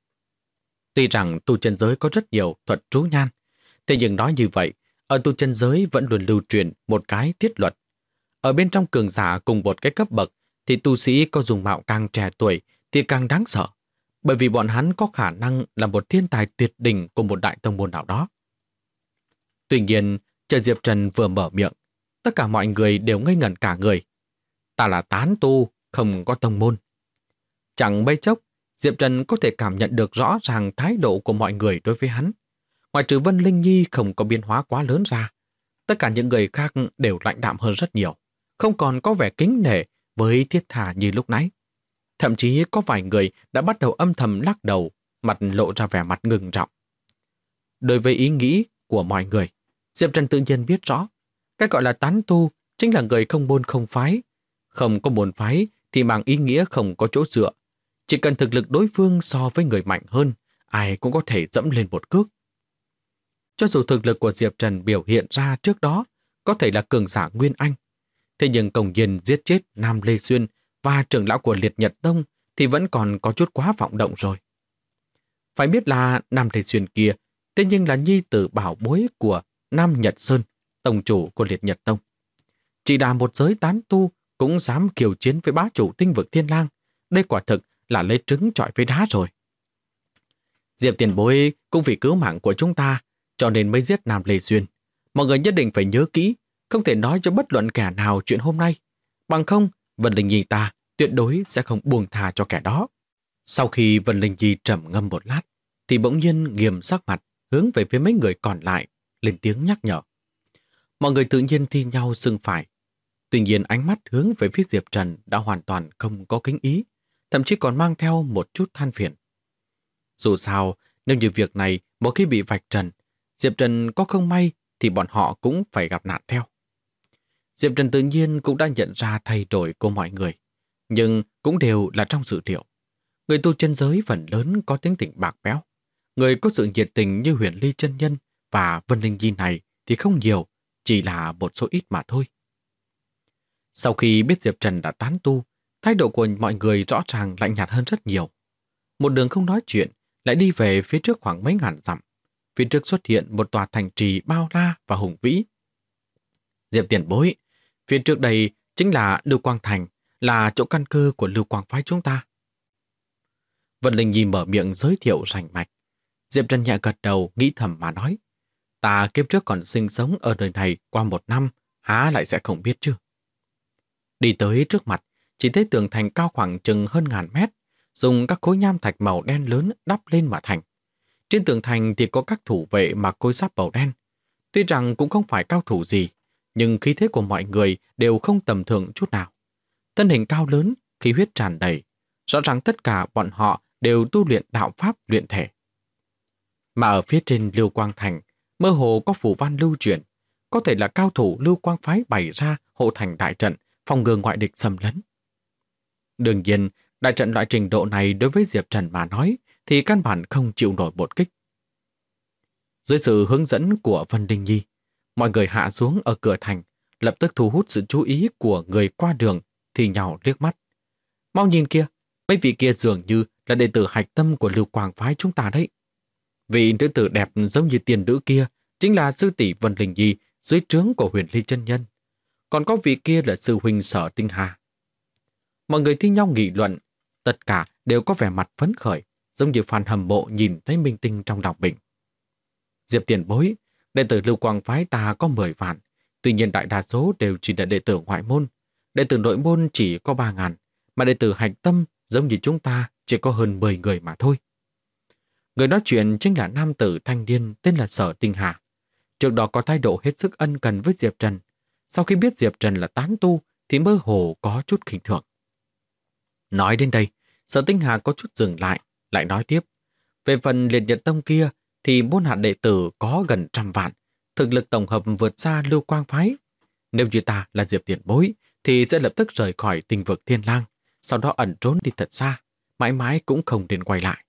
Tuy rằng tu chân giới có rất nhiều thuật trú nhan, thế nhưng nói như vậy, ở tu chân giới vẫn luôn lưu truyền một cái thiết luật. Ở bên trong cường giả cùng một cái cấp bậc, thì tu sĩ có dung mạo càng trẻ tuổi thì càng đáng sợ, bởi vì bọn hắn có khả năng là một thiên tài tuyệt đỉnh của một đại tông môn nào đó. Tuy nhiên, chờ Diệp Trần vừa mở miệng, tất cả mọi người đều ngây ngẩn cả người. Ta là tán tu, không có tông môn. Chẳng mấy chốc, Diệp Trần có thể cảm nhận được rõ ràng thái độ của mọi người đối với hắn. Ngoài trừ Vân Linh Nhi không có biến hóa quá lớn ra, tất cả những người khác đều lạnh đạm hơn rất nhiều, không còn có vẻ kính nể với Thiết Thà như lúc nãy. Thậm chí có vài người đã bắt đầu âm thầm lắc đầu, mặt lộ ra vẻ mặt ngưng trọng. Đối với ý nghĩ của mọi người, Diệp Trần tự nhiên biết rõ, cái gọi là tán tu chính là người không môn không phái. Không có môn phái thì mang ý nghĩa không có chỗ dựa. Chỉ cần thực lực đối phương so với người mạnh hơn, ai cũng có thể dẫm lên một cước. Cho dù thực lực của Diệp Trần biểu hiện ra trước đó có thể là cường giả Nguyên Anh, thế nhưng công nhiên giết chết Nam Lê Xuyên và trưởng lão của Liệt Nhật Tông thì vẫn còn có chút quá vọng động rồi. Phải biết là Nam Lê Xuyên kia thế nhưng là nhi tử bảo bối của Nam Nhật Sơn, tông chủ của Liệt Nhật Tông. Chỉ là một giới tán tu cũng dám kiêu chiến với bá chủ tinh vực Thiên Lang. Đây quả thực là lấy trứng chọi với đá rồi. Diệp tiền bối cũng vì cứu mạng của chúng ta, cho nên mới giết Nam Lê Xuyên. Mọi người nhất định phải nhớ kỹ, không thể nói cho bất luận kẻ nào chuyện hôm nay. Bằng không, Vân Linh Nhi ta tuyệt đối sẽ không buông tha cho kẻ đó. Sau khi Vân Linh Nhi trầm ngâm một lát, thì bỗng nhiên nghiêm sắc mặt, hướng về phía mấy người còn lại, lên tiếng nhắc nhở. Mọi người tự nhiên thi nhau xưng phải. Tuy nhiên ánh mắt hướng về phía Diệp Trần đã hoàn toàn không có kính ý, thậm chí còn mang theo một chút than phiền. Dù sao, nếu như việc này một khi bị vạch trần, Diệp Trần có không may thì bọn họ cũng phải gặp nạn theo. Diệp Trần tự nhiên cũng đã nhận ra thay đổi của mọi người, nhưng cũng đều là trong dự liệu. Người tu chân giới phần lớn có tính tình bạc bẽo. Người có sự nhiệt tình như Huyền Ly chân nhân và Vân Linh Nhi này thì không nhiều, chỉ là một số ít mà thôi. Sau khi biết Diệp Trần đã tán tu, thái độ của mọi người rõ ràng lạnh nhạt hơn rất nhiều. Một đường không nói chuyện, lại đi về phía trước khoảng mấy ngàn dặm. Phía trước xuất hiện một tòa thành trì bao la và hùng vĩ. Diệp tiền bối, phía trước đây chính là Lưu Quang Thành, là chỗ căn cơ của Lưu Quang phái chúng ta. Vân Linh Nhi mở miệng giới thiệu rành mạch. Diệp Trần nhẹ gật đầu nghĩ thầm mà nói. Ta kiếp trước còn sinh sống ở nơi này qua 1 năm, há lại sẽ không biết chứ. Đi tới trước mặt, chỉ thấy tường thành cao khoảng chừng hơn 1000 mét, dùng các khối nham thạch màu đen lớn đắp lên mà thành. Trên tường thành thì có các thủ vệ mặc khôi giáp màu đen. Tuy rằng cũng không phải cao thủ gì, nhưng khí thế của mọi người đều không tầm thường chút nào. Thân hình cao lớn, khí huyết tràn đầy. Rõ ràng tất cả bọn họ đều tu luyện đạo pháp luyện thể. Mà ở phía trên Lưu Quang Thành, mơ hồ có phù văn lưu truyền, có thể là cao thủ Lưu Quang phái bày ra hộ thành đại trận, phòng ngừa ngoại địch xâm lấn. Đương nhiên, đại trận loại trình độ này đối với Diệp Trần mà nói thì căn bản không chịu nổi một kích. Dưới sự hướng dẫn của Vân Linh Nhi, mọi người hạ xuống ở cửa thành, lập tức thu hút sự chú ý của người qua đường thì nhào liếc mắt. Mau nhìn kia, mấy vị kia dường như là đệ tử hạch tâm của Lưu Quang phái chúng ta đấy. Vị nữ tử đẹp giống như tiền nữ kia chính là sư tỷ Vân Linh Nhi dưới trướng của Huyền Ly chân nhân. Còn có vị kia là sư huynh Sở Tinh Hà. Mọi người thi nhau nghị luận, tất cả đều có vẻ mặt phấn khởi, giống như fan hâm mộ nhìn thấy minh tinh trong lòng mình. Diệp tiền bối, đệ tử Lưu Quang phái ta có 10 vạn, tuy nhiên đại đa số đều chỉ là đệ tử ngoại môn. Đệ tử nội môn chỉ có 3000, mà đệ tử hạch tâm giống như chúng ta chỉ có hơn 10 người mà thôi. Người nói chuyện chính là nam tử thanh niên tên là Sở Tinh Hà. Trước đó có thái độ hết sức ân cần với Diệp Trần. Sau khi biết Diệp Trần là tán tu thì mơ hồ có chút khinh thường. Nói đến đây, Sở Tinh Hà có chút dừng lại nói tiếp. Về phần Liệt Nhật Tông kia thì môn hạ đệ tử có gần 100 vạn, thực lực tổng hợp vượt xa Lưu Quang phái. Nếu như ta là Diệp tiền bối thì sẽ lập tức rời khỏi tinh vực Thiên Lang, sau đó ẩn trốn đi thật xa, mãi mãi cũng không đến quay lại.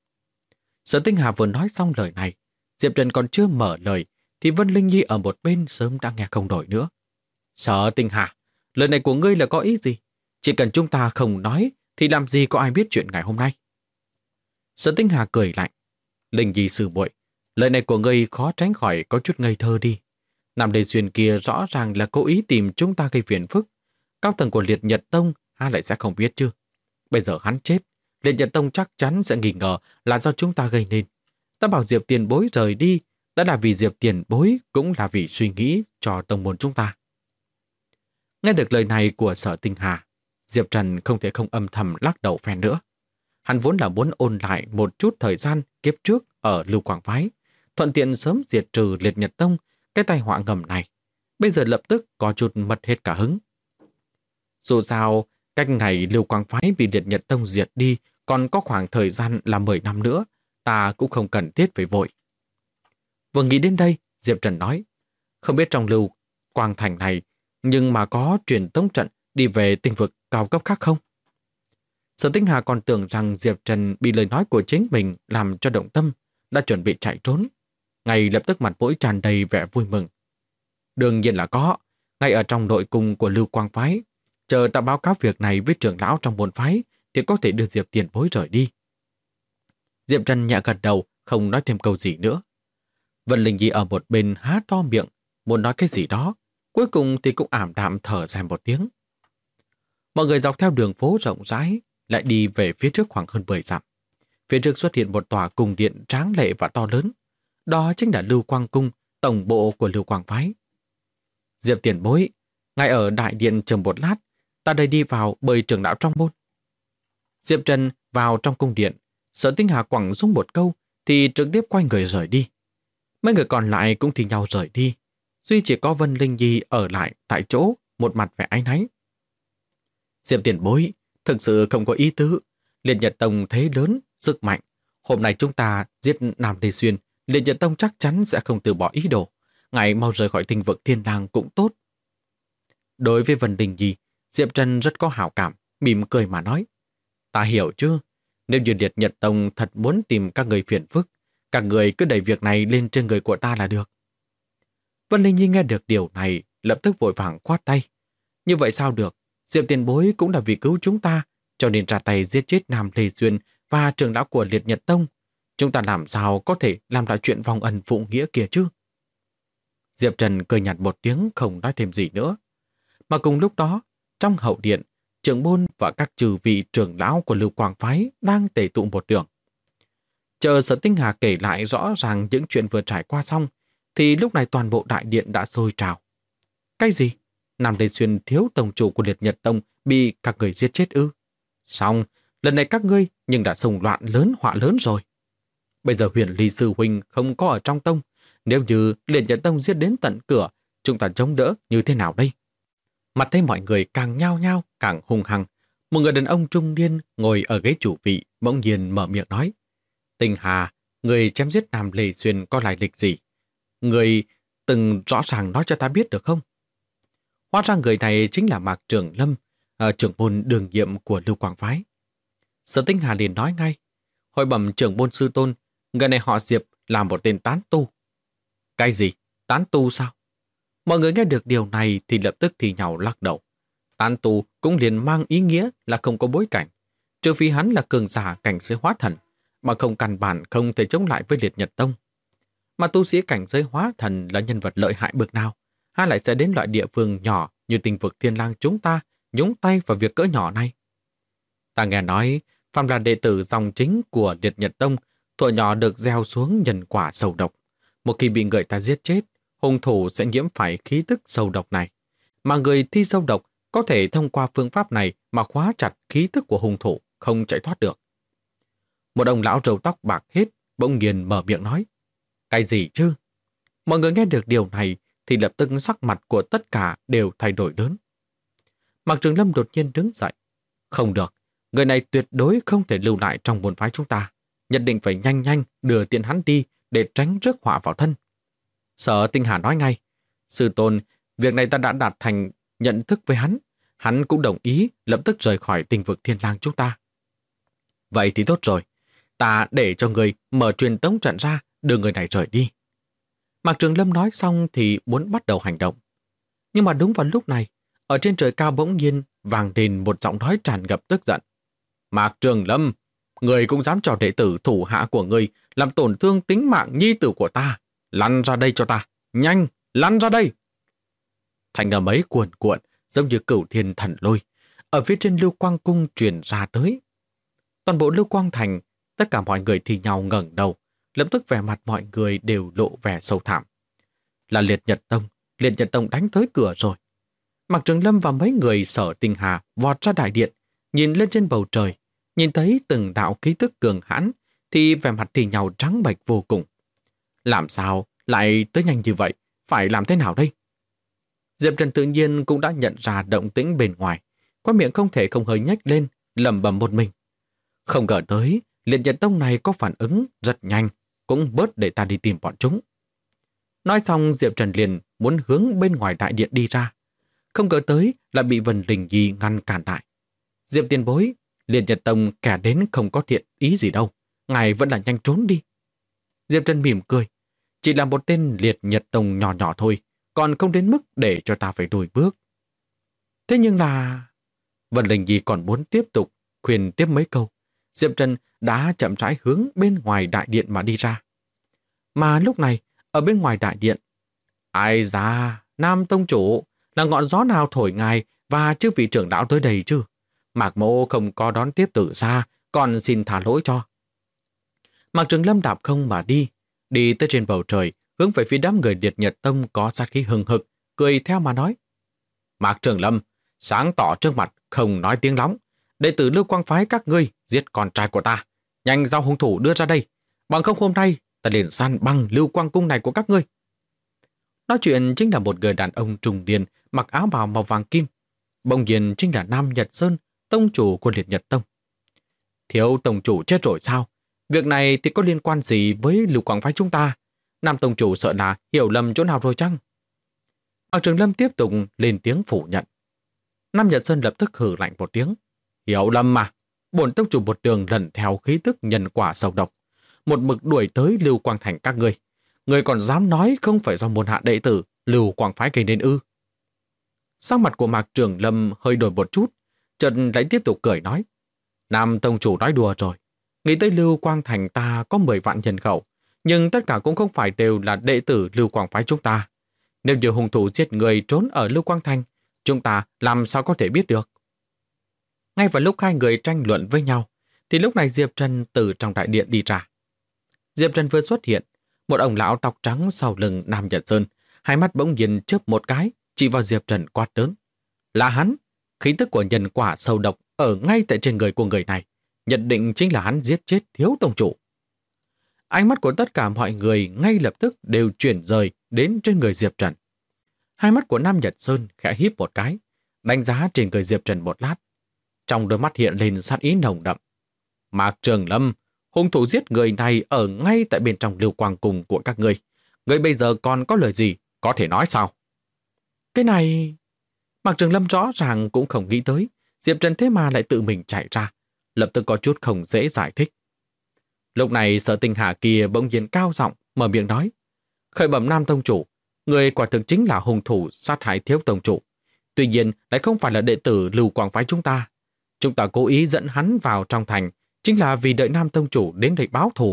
Sở Tinh Hà vừa nói xong lời này, Diệp Trần còn chưa mở lời thì Vân Linh Nhi ở một bên sớm đã nghe không nổi nữa. Sở Tinh Hà, lời này của ngươi là có ý gì? Chỉ cần chúng ta không nói thì làm gì có ai biết chuyện ngày hôm nay? Sở Tinh Hà cười lạnh. Linh Nhi sư muội, lời này của ngươi khó tránh khỏi có chút ngây thơ đi. Nam Đề Xuyên kia rõ ràng là cố ý tìm chúng ta gây phiền phức. Cao tầng của Liệt Nhật Tông há lại sẽ không biết chứ? Bây giờ hắn chết, Liệt Nhật Tông chắc chắn sẽ nghi ngờ là do chúng ta gây nên. Ta bảo Diệp tiền bối rời đi, đã là vì Diệp tiền bối cũng là vì suy nghĩ cho tông môn chúng ta. Nghe được lời này của Sở Tinh Hà, Diệp Trần không thể không âm thầm lắc đầu phen nữa. Hắn vốn là muốn ôn lại một chút thời gian kiếp trước ở Lưu Quang phái, thuận tiện sớm diệt trừ Liệt Nhật Tông, cái tai họa ngầm này. Bây giờ lập tức có chút mất hết cả hứng. Dù sao, cách ngày Lưu Quang phái bị Liệt Nhật Tông diệt đi còn có khoảng thời gian là 10 năm nữa, ta cũng không cần thiết phải vội. Vừa nghĩ đến đây, Diệp Trần nói, không biết trong Lưu Quang Thành này, nhưng mà có truyền tống trận đi về tinh vực cao cấp khác không? Sở Tinh Hà còn tưởng rằng Diệp Trần bị lời nói của chính mình làm cho động tâm, đã chuẩn bị chạy trốn. Ngay lập tức mặt mũi tràn đầy vẻ vui mừng. Đương nhiên là có, ngay ở trong nội cung của Lưu Quang phái, chờ ta báo cáo việc này với trưởng lão trong môn phái thì có thể đưa Diệp tiền bối rời đi. Diệp Trần nhẹ gật đầu, không nói thêm câu gì nữa. Vân Linh Nhi ở một bên há to miệng, muốn nói cái gì đó, cuối cùng thì cũng ảm đạm thở dài một tiếng. Mọi người dọc theo đường phố rộng rãi, lại đi về phía trước khoảng hơn 10 dặm. Phía trước xuất hiện một tòa cung điện tráng lệ và to lớn. Đó chính là Lưu Quang Cung, tổng bộ của Lưu Quang phái. Diệp tiền bối, ngay ở đại điện chờ một lát, ta đây đi vào bơi trưởng lão trong môn. Diệp Trần vào trong cung điện, Sở Tinh Hà quẳng xuống một câu thì trực tiếp quay người rời đi. Mấy người còn lại cũng thì nhau rời đi. Duy chỉ có Vân Linh Nhi ở lại tại chỗ, một mặt vẻ áy náy. Diệp tiền bối, thực sự không có ý tứ. Liệt Nhật Tông thế lớn, sức mạnh. Hôm nay chúng ta giết Nam Lê Xuyên, Liệt Nhật Tông chắc chắn sẽ không từ bỏ ý đồ. Ngài mau rời khỏi Tinh Vực Thiên Lang cũng tốt. Đối với Vân Linh Nhi, Diệp Trần rất có hảo cảm, mỉm cười mà nói. Ta hiểu chứ, nếu như Liệt Nhật Tông thật muốn tìm các người phiền phức, các người cứ đẩy việc này lên trên người của ta là được. Vân Linh Nhi nghe được điều này, lập tức vội vàng quát tay. Như vậy sao được? Diệp tiền bối cũng là vì cứu chúng ta, cho nên ra tay giết chết Nam Lê Xuyên và trưởng lão của Liệt Nhật Tông. Chúng ta làm sao có thể làm lại chuyện vong ân phụ nghĩa kia chứ? Diệp Trần cười nhạt một tiếng không nói thêm gì nữa. Mà cùng lúc đó, trong hậu điện, trưởng môn và các trừ vị trưởng lão của Lưu Quang Phái đang tề tụ một đường. Chờ Sở Tinh Hà kể lại rõ ràng những chuyện vừa trải qua xong, thì lúc này toàn bộ đại điện đã sôi trào. Cái gì? Nam Lê Xuyên thiếu tổng chủ của Liệt Nhật Tông bị các người giết chết ư? Xong, lần này các ngươi nhưng đã xông loạn lớn họa lớn rồi. Bây giờ Huyền Ly sư huynh không có ở trong tông. Nếu như Liệt Nhật Tông giết đến tận cửa, chúng ta chống đỡ như thế nào đây? Mặt thấy mọi người càng nhao nhao, càng hung hăng. Một người đàn ông trung niên ngồi ở ghế chủ vị bỗng nhiên mở miệng nói. Tinh Hà, người chém giết Nam Lê Xuyên có lai lịch gì? Người từng rõ ràng nói cho ta biết được không? Hóa ra người này chính là Mạc Trường Lâm, trưởng môn đường nhiệm của Lưu Quang Phái. Sở Tinh Hà liền nói ngay. Hội bẩm trưởng môn sư tôn, người này họ Diệp là một tên tán tu. Cái gì? Tán tu sao? Mọi người nghe được điều này thì lập tức thì nhào lắc đầu. Tán tu cũng liền mang ý nghĩa là không có bối cảnh. Trừ phi hắn là cường giả cảnh giới hóa thần, mà không căn bản không thể chống lại với Liệt Nhật Tông. Mà tu sĩ cảnh giới hóa thần là nhân vật lợi hại bậc nào? Hay lại sẽ đến loại địa phương nhỏ như Tinh Vực Thiên Lang chúng ta nhúng tay vào việc cỡ nhỏ này? Ta nghe nói, phàm là đệ tử dòng chính của Liệt Nhật Tông, thuở nhỏ được gieo xuống nhân quả sầu độc. Một khi bị người ta giết chết, hung thủ sẽ nhiễm phải khí tức sầu độc này. Mà người thi sâu độc có thể thông qua phương pháp này mà khóa chặt khí tức của hung thủ, không chạy thoát được. Một ông lão râu tóc bạc hết, bỗng nhiên mở miệng nói. Cái gì chứ? Mọi người nghe được điều này thì lập tức sắc mặt của tất cả đều thay đổi lớn. Mạc Trường Lâm đột nhiên đứng dậy. Không được, người này tuyệt đối không thể lưu lại trong môn phái chúng ta. Nhất định phải nhanh nhanh đưa tiện hắn đi để tránh rước họa vào thân. Sở Tinh Hà nói ngay. Sư tôn, việc này ta đã đạt thành nhận thức với hắn. Hắn cũng đồng ý lập tức rời khỏi Tinh Vực Thiên Lang chúng ta. Vậy thì tốt rồi. Ta để cho người mở truyền tống trận ra, đưa người này rời đi. Mạc Trường Lâm nói xong thì muốn bắt đầu hành động. Nhưng mà đúng vào lúc này, ở trên trời cao bỗng nhiên vang lên một giọng nói tràn ngập tức giận. Mạc Trường Lâm, người cũng dám cho đệ tử thủ hạ của người làm tổn thương tính mạng nhi tử của ta. Lăn ra đây cho ta, nhanh, lăn ra đây. Thành âm ấy cuồn cuộn, giống như cửu thiên thần lôi, ở phía trên Lưu Quang Cung truyền ra tới. Toàn bộ Lưu Quang Thành, tất cả mọi người thì nhau ngẩng đầu, lập tức vẻ mặt mọi người đều lộ vẻ sâu thẳm. Là Liệt Nhật Tông đánh tới cửa rồi. Mạc Trường Lâm và mấy người Sở Tinh Hà vọt ra đại điện, nhìn lên trên bầu trời, nhìn thấy từng đạo khí tức cường hãn, thì vẻ mặt thì nhau trắng bệch vô cùng. Làm sao lại tới nhanh như vậy? Phải làm thế nào đây? Diệp Trần tự nhiên cũng đã nhận ra động tĩnh bên ngoài, qua miệng không thể không hơi nhếch lên, lẩm bẩm một mình. Không ngờ tới, Liệt Nhật Tông này có phản ứng rất nhanh, cũng bớt để ta đi tìm bọn chúng. Nói xong Diệp Trần liền muốn hướng bên ngoài đại điện đi ra. Không ngờ tới lại bị Vân Linh Nhi ngăn cản lại. Diệp tiền bối, Liệt Nhật Tông kẻ đến không có thiện ý gì đâu, ngài vẫn là nhanh trốn đi. Diệp Trần mỉm cười. Chỉ là một tên Liệt Nhật Tông nhỏ nhỏ thôi, còn không đến mức để cho ta phải lùi bước. Thế nhưng là... Vân Linh Nhi còn muốn tiếp tục khuyên tiếp mấy câu. Diệp Trần đã chậm rãi hướng bên ngoài đại điện mà đi ra. Mà lúc này, ở bên ngoài đại điện, ai da, Nam Tông Chủ, là ngọn gió nào thổi ngài và chư vị trưởng lão tới đây chứ? Mạc Mộ không có đón tiếp từ xa, còn xin thả lỗi cho. Mạc Trường Lâm đạp không mà đi tới trên bầu trời, hướng về phía đám người Liệt Nhật Tông có sát khí hừng hực, cười theo mà nói. Mạc Trường Lâm, sáng tỏ trước mặt, không nói tiếng lóng. Đệ tử Lưu Quang Phái các ngươi giết con trai của ta. Nhanh giao hung thủ đưa ra đây. Bằng không hôm nay, ta liền san băng Lưu Quang cung này của các ngươi. Nói chuyện chính là một người đàn ông trung niên mặc áo bào màu vàng kim. Bỗng nhiên chính là Nam Nhật Sơn, tông chủ của Liệt Nhật Tông. Thiếu tông chủ chết rồi sao? Việc này thì có liên quan gì với Lưu Quang phái chúng ta? Nam tông chủ sợ là hiểu lầm chỗ nào rồi chăng? Mạc Trường Lâm tiếp tục lên tiếng phủ nhận. Nam Nhật Sơn lập tức hừ lạnh một tiếng. Hiểu lầm mà. Bổn tông chủ một đường lần theo khí tức nhân quả sâu độc, một mực đuổi tới Lưu Quang thành các ngươi. Ngươi còn dám nói không phải do môn hạ đệ tử Lưu Quang phái gây nên ư? Sắc mặt của Mạc Trường Lâm hơi đổi một chút, chợt lại tiếp tục cười nói. Nam tông chủ nói đùa rồi. Nghĩ tới Lưu Quang thành ta có 10 vạn nhân khẩu, nhưng tất cả cũng không phải đều là đệ tử Lưu Quang phái chúng ta. Nếu như hung thủ giết người trốn ở Lưu Quang thành, chúng ta làm sao có thể biết được? Ngay vào lúc hai người tranh luận với nhau, thì lúc này Diệp Trần từ trong đại điện đi ra. Diệp Trần vừa xuất hiện, một ông lão tóc trắng sau lưng Nam Nhật Sơn, hai mắt bỗng nhiên chớp một cái, chỉ vào Diệp Trần quát lớn. Là hắn, khí tức của nhân quả sâu độc ở ngay tại trên người của người này, nhận định chính là hắn giết chết thiếu tông chủ. Ánh mắt của tất cả mọi người ngay lập tức đều chuyển rời đến trên người Diệp Trần. Hai mắt của Nam Nhật Sơn khẽ híp một cái, đánh giá trên người Diệp Trần một lát. Trong đôi mắt hiện lên sát ý nồng đậm. Mạc Trường Lâm, hung thủ giết người này ở ngay tại bên trong Lưu Quang cung của các ngươi. Ngươi bây giờ còn có lời gì có thể nói sao? Cái này... Mạc Trường Lâm rõ ràng cũng không nghĩ tới Diệp Trần thế mà lại tự mình chạy ra, lập tức có chút không dễ giải thích. Lúc này Sở Tinh Hà kia bỗng nhiên cao giọng mở miệng nói. Khởi bẩm Nam tông chủ, người quả thực chính là hung thủ sát hại thiếu tông chủ. Tuy nhiên lại không phải là đệ tử Lưu Quang phái chúng ta. Chúng ta cố ý dẫn hắn vào trong thành chính là vì đợi Nam tông chủ đến đây báo thù.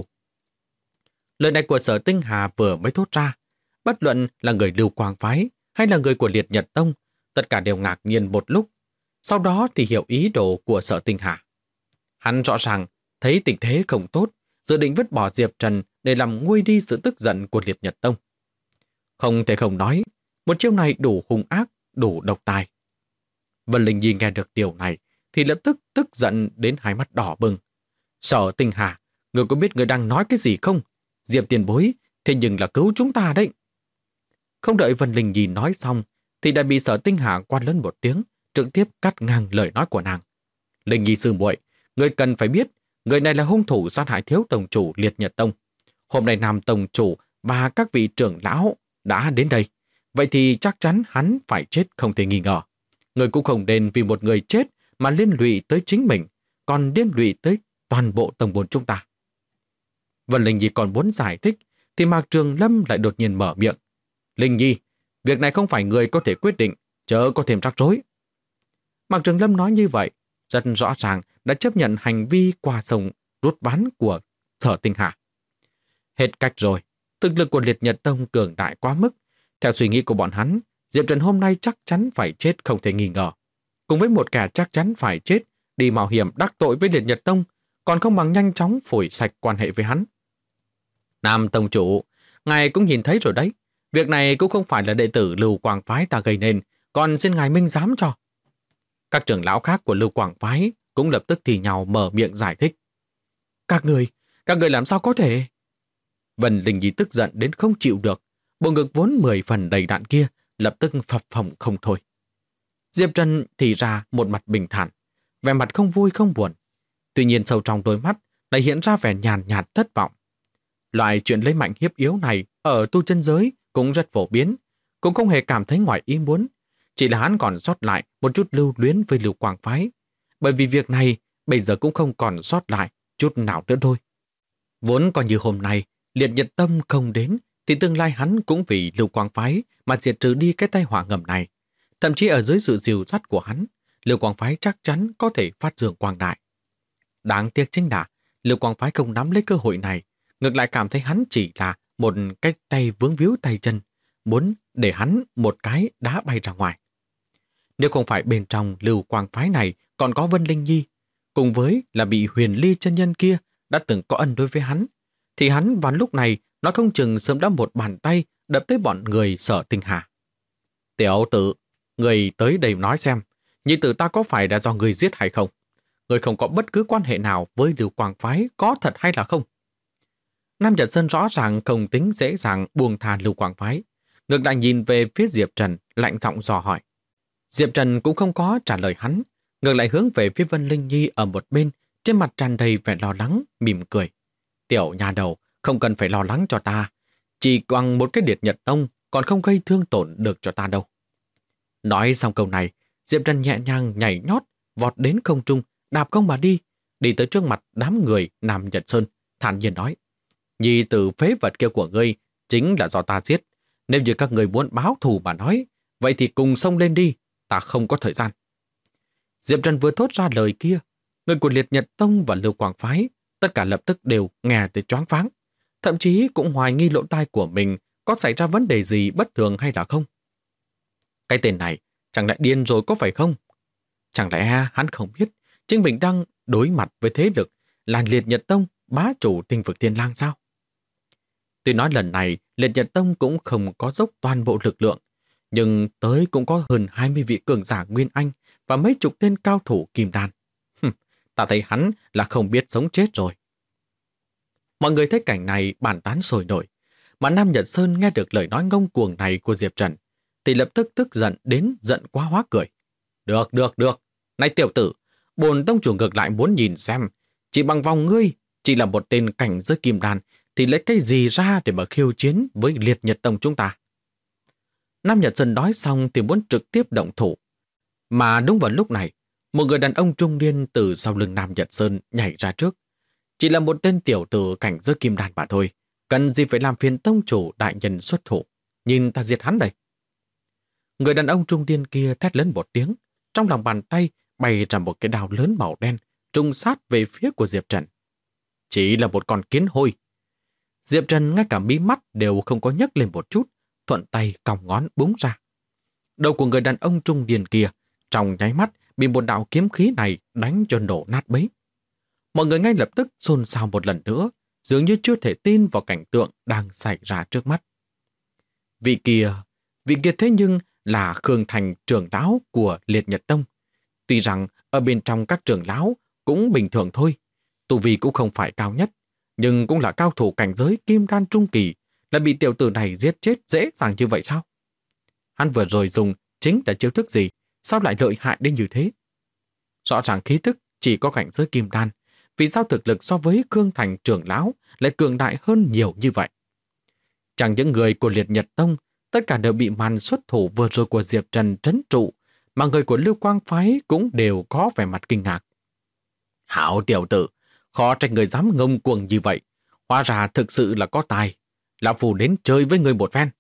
Lời này của Sở Tinh Hà vừa mới thốt ra, bất luận là người Lưu Quang phái hay là người của Liệt Nhật Tông, tất cả đều ngạc nhiên một lúc. Sau đó thì hiểu ý đồ của Sở Tinh Hà. Hắn rõ ràng thấy tình thế không tốt, dự định vứt bỏ Diệp Trần để làm nguôi đi sự tức giận của Liệt Nhật Tông. Không thể không nói, một chiêu này đủ hung ác, đủ độc tài. Vân Linh Nhi nghe được điều này thì lập tức tức giận đến hai mắt đỏ bừng. Sở Tinh Hà, người có biết người đang nói cái gì không? Diệp tiền bối, thế nhưng là cứu chúng ta đấy. Không đợi Vân Linh Nhi nói xong thì đã bị Sở Tinh Hà quát lớn một tiếng, trực tiếp cắt ngang lời nói của nàng. Linh Nhi sư muội, người cần phải biết, người này là hung thủ sát hại thiếu tông chủ Liệt Nhật Tông. Hôm nay Nam tông chủ và các vị trưởng lão đã đến đây. Vậy thì chắc chắn hắn phải chết không thể nghi ngờ. Người cũng không nên vì một người chết mà liên lụy tới chính mình, còn liên lụy tới toàn bộ tông môn chúng ta. Vân Linh Nhi còn muốn giải thích, thì Mạc Trường Lâm lại đột nhiên mở miệng. Linh Nhi, việc này không phải người có thể quyết định, chớ có thêm rắc rối. Mạc Trường Lâm nói như vậy, rất rõ ràng đã chấp nhận hành vi qua sông rút ván của Sở Tinh Hà. Hết cách rồi, thực lực của Liệt Nhật Tông cường đại quá mức. Theo suy nghĩ của bọn hắn, Diệp Trần hôm nay chắc chắn phải chết không thể nghi ngờ. Cùng với một kẻ chắc chắn phải chết, đi mạo hiểm đắc tội với Liệt Nhật Tông, còn không bằng nhanh chóng phủi sạch quan hệ với hắn. Nam tông chủ, ngài cũng nhìn thấy rồi đấy. Việc này cũng không phải là đệ tử Lưu Quang phái ta gây nên, còn xin ngài minh giám cho. Các trưởng lão khác của Lưu Quang phái cũng lập tức thì nhau mở miệng giải thích. Các người làm sao có thể? Vân Linh Nhi tức giận đến không chịu được, bộ ngực vốn 10 phần đầy đạn kia lập tức phập phồng không thôi. Diệp Trần thì ra một mặt bình thản, vẻ mặt không vui không buồn. Tuy nhiên sâu trong đôi mắt lại hiện ra vẻ nhàn nhạt thất vọng. Loại chuyện lấy mạnh hiếp yếu này ở tu chân giới cũng rất phổ biến, cũng không hề cảm thấy ngoài ý muốn. Chỉ là hắn còn sót lại một chút lưu luyến với Lưu Quang phái, bởi vì việc này bây giờ cũng không còn sót lại chút nào nữa thôi. Vốn còn như hôm nay Liệt Nhật Tông không đến, thì tương lai hắn cũng vì Lưu Quang phái mà diệt trừ đi cái tai họa ngầm này. Thậm chí ở dưới sự dìu dắt của hắn, Lưu Quang phái chắc chắn có thể phát dương quang đại. Đáng tiếc chính là Lưu Quang phái không nắm lấy cơ hội này, ngược lại cảm thấy hắn chỉ là một cái tay vướng víu tay chân, muốn để hắn một cái đá bay ra ngoài. Nếu không phải bên trong Lưu Quang phái này còn có Vân Linh Nhi, cùng với là bị Huyền Ly chân nhân kia đã từng có ân đối với hắn, thì hắn vào lúc này nói không chừng sớm đã một bàn tay đập tới bọn người Sở Tinh Hà. Tiểu tử, người tới đây nói xem, nhi tử ta có phải là do người giết hay không? Ngươi không có bất cứ quan hệ nào với Lưu Quang Phái, có thật hay là không? Nam Nhật Sơn rõ ràng không tính dễ dàng buông tha Lưu Quang Phái. Ngược lại nhìn về phía Diệp Trần, lạnh giọng dò hỏi. Diệp Trần cũng không có trả lời hắn, ngược lại hướng về phía Vân Linh Nhi ở một bên, trên mặt tràn đầy vẻ lo lắng, mỉm cười. Tiểu nhà đầu, không cần phải lo lắng cho ta. Chỉ bằng một cái Liệt Nhật Tông còn không gây thương tổn được cho ta đâu. Nói xong câu này, Diệp Trần nhẹ nhàng nhảy nhót, vọt đến không trung, đạp không mà đi tới trước mặt đám người Nam Nhật Sơn, thản nhiên nói. Nhi tử phế vật kia của ngươi chính là do ta giết. Nếu như các người muốn báo thù mà nói, vậy thì cùng xông lên đi, ta không có thời gian. Diệp Trần vừa thốt ra lời kia, người của Liệt Nhật Tông và Lưu Quang Phái tất cả lập tức đều nghe tới choáng váng, thậm chí cũng hoài nghi lỗ tai của mình có xảy ra vấn đề gì bất thường hay là không. Cái tên này chẳng lẽ điên rồi có phải không? Chẳng lẽ hắn không biết chính mình đang đối mặt với thế lực là Liệt Nhật Tông, bá chủ tinh vực Thiên Lang sao? Tuy nói lần này Liệt Nhật Tông cũng không có dốc toàn bộ lực lượng, nhưng tới cũng có hơn 20 vị cường giả Nguyên Anh và mấy chục tên cao thủ Kim Đan. Ta thấy hắn là không biết sống chết rồi. Mọi người thấy cảnh này bàn tán sôi nổi, mà Nam Nhật Sơn nghe được lời nói ngông cuồng này của Diệp Trần thì lập tức tức giận đến giận quá hóa cười. Được. Này tiểu tử, bổn tông chủ ngược lại muốn nhìn xem, chỉ bằng vòng ngươi, chỉ là một tên cảnh giới Kim Đan thì lấy cái gì ra để mà khiêu chiến với Liệt Nhật Tông chúng ta? Nam Nhật Sơn nói xong thì muốn trực tiếp động thủ. Mà đúng vào lúc này, một người đàn ông trung niên từ sau lưng Nam Nhật Sơn nhảy ra trước. Chỉ là một tên tiểu tử cảnh giới Kim Đan mà thôi, cần gì phải làm phiền tông chủ đại nhân xuất thủ. Nhìn ta diệt hắn đây. Người đàn ông trung niên kia thét lớn một tiếng, trong lòng bàn tay bay ra một cái đao lớn màu đen, trùng sát về phía của Diệp Trần. Chỉ là một con kiến hôi. Diệp Trần ngay cả mí mắt đều không có nhấc lên một chút, thuận tay còng ngón búng ra. Đầu của người đàn ông trung niên kia trong nháy mắt bị một đạo kiếm khí này đánh cho nổ nát bấy. Mọi người ngay lập tức xôn xao một lần nữa, dường như chưa thể tin vào cảnh tượng đang xảy ra trước mắt. Vị kia thế nhưng là Khương Thành trưởng lão của Liệt Nhật Tông. Tuy rằng ở bên trong các trưởng lão cũng bình thường thôi, tu vi cũng không phải cao nhất, nhưng cũng là cao thủ cảnh giới Kim Đan trung kỳ, là bị tiểu tử này giết chết dễ dàng như vậy sao? Hắn vừa rồi dùng chính là chiêu thức gì, sao lại lợi hại đến như thế? Rõ ràng khí tức chỉ có cảnh giới Kim Đan, vì sao thực lực so với Khương Thành trưởng lão lại cường đại hơn nhiều như vậy? Chẳng những người của Liệt Nhật Tông, tất cả đều bị màn xuất thủ vừa rồi của Diệp Trần trấn trụ, mà người của Lưu Quang Phái cũng đều có vẻ mặt kinh ngạc. Hảo tiểu tử, khó trách người dám ngông cuồng như vậy, hóa ra thực sự là có tài. Lão Phu đến chơi với người một phen.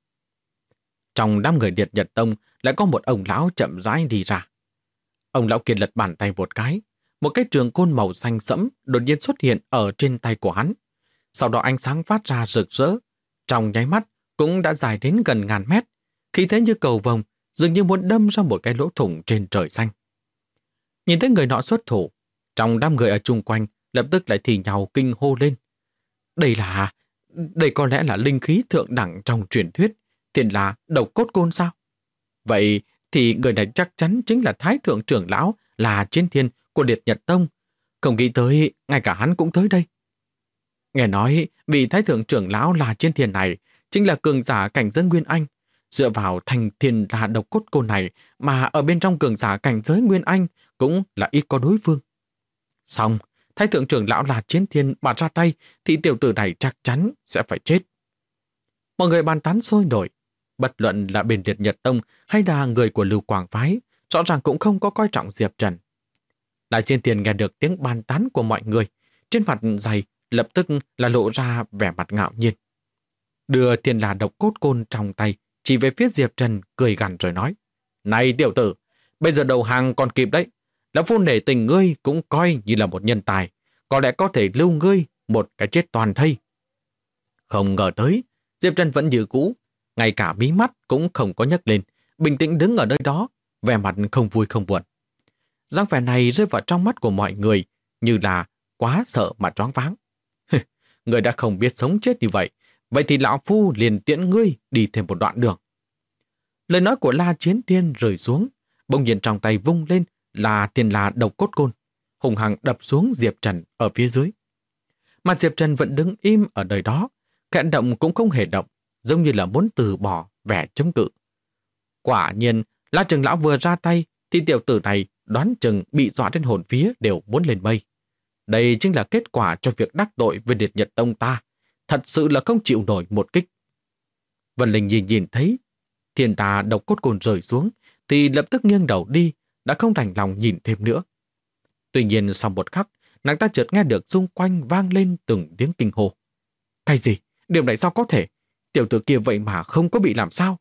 Trong đám người Liệt Nhật Tông lại có một ông lão chậm rãi đi ra. Ông lão kia lật bàn tay một cái trường côn màu xanh sẫm đột nhiên xuất hiện ở trên tay của hắn. Sau đó ánh sáng phát ra rực rỡ, trong nháy mắt cũng đã dài đến gần ngàn mét, khí thế như cầu vồng, dường như muốn đâm ra một cái lỗ thủng trên trời xanh. Nhìn thấy người nọ xuất thủ, trong đám người ở chung quanh lập tức lại thì nhào kinh hô lên. Đây có lẽ là linh khí thượng đẳng trong truyền thuyết, tiền là độc cốt côn sao? Vậy thì người này chắc chắn chính là Thái Thượng trưởng lão là Chiến Thiên của Liệt Nhật Tông. Không nghĩ tới, ngay cả hắn cũng tới đây. Nghe nói, vị Thái Thượng trưởng lão là Chiến Thiên này chính là cường giả cảnh giới Nguyên Anh. Dựa vào thành thiên là độc cốt côn này mà ở bên trong cường giả cảnh giới Nguyên Anh cũng là ít có đối phương. Xong, Thái Thượng trưởng lão là Chiến Thiên mà ra tay thì tiểu tử này chắc chắn sẽ phải chết. Mọi người bàn tán sôi nổi. Bất luận là bên Liệt Nhật Tông hay là người của Lưu Quang Phái, rõ ràng cũng không có coi trọng Diệp Trần. Đại Chiến Thiên nghe được tiếng bàn tán của mọi người, trên mặt dày lập tức là lộ ra vẻ mặt ngạo nhiên. Đưa thiên là độc cốt côn trong tay, chỉ về phía Diệp Trần cười gằn rồi nói. Này tiểu tử, bây giờ đầu hàng còn kịp đấy. Lão Phu nể tình ngươi cũng coi như là một nhân tài, có lẽ có thể lưu ngươi một cái chết toàn thây. Không ngờ tới, Diệp Trần vẫn như cũ, ngay cả mí mắt cũng không có nhấc lên, bình tĩnh đứng ở nơi đó, vẻ mặt không vui không buồn. Dáng vẻ này rơi vào trong mắt của mọi người như là quá sợ mà choáng váng. Người đã không biết sống chết như vậy, vậy thì lão Phu liền tiễn ngươi đi thêm một đoạn đường. Lời nói của La Chiến Thiên rơi xuống, bỗng nhiên trong tay vung lên là thiên la độc cốt côn. hùng hăng đập xuống Diệp Trần ở phía dưới. Mà Diệp Trần vẫn đứng im ở đời đó, kẹn động cũng không hề động, giống như là muốn từ bỏ vẻ chống cự. Quả nhiên, La Trường Lão vừa ra tay, thì tiểu tử này đoán chừng bị dọa đến hồn vía đều muốn lên mây. Đây chính là kết quả cho việc đắc tội với Liệt Nhật Tông ta. Thật sự là không chịu nổi một kích. Vân Linh nhìn thấy thiên đà độc cốt cồn rơi xuống, thì lập tức nghiêng đầu đi, đã không đành lòng nhìn thêm nữa. Tuy nhiên sau một khắc, nàng ta chợt nghe được xung quanh vang lên từng tiếng kinh hô. Cái gì? Điều này sao có thể? Tiểu tử kia vậy mà không có bị làm sao?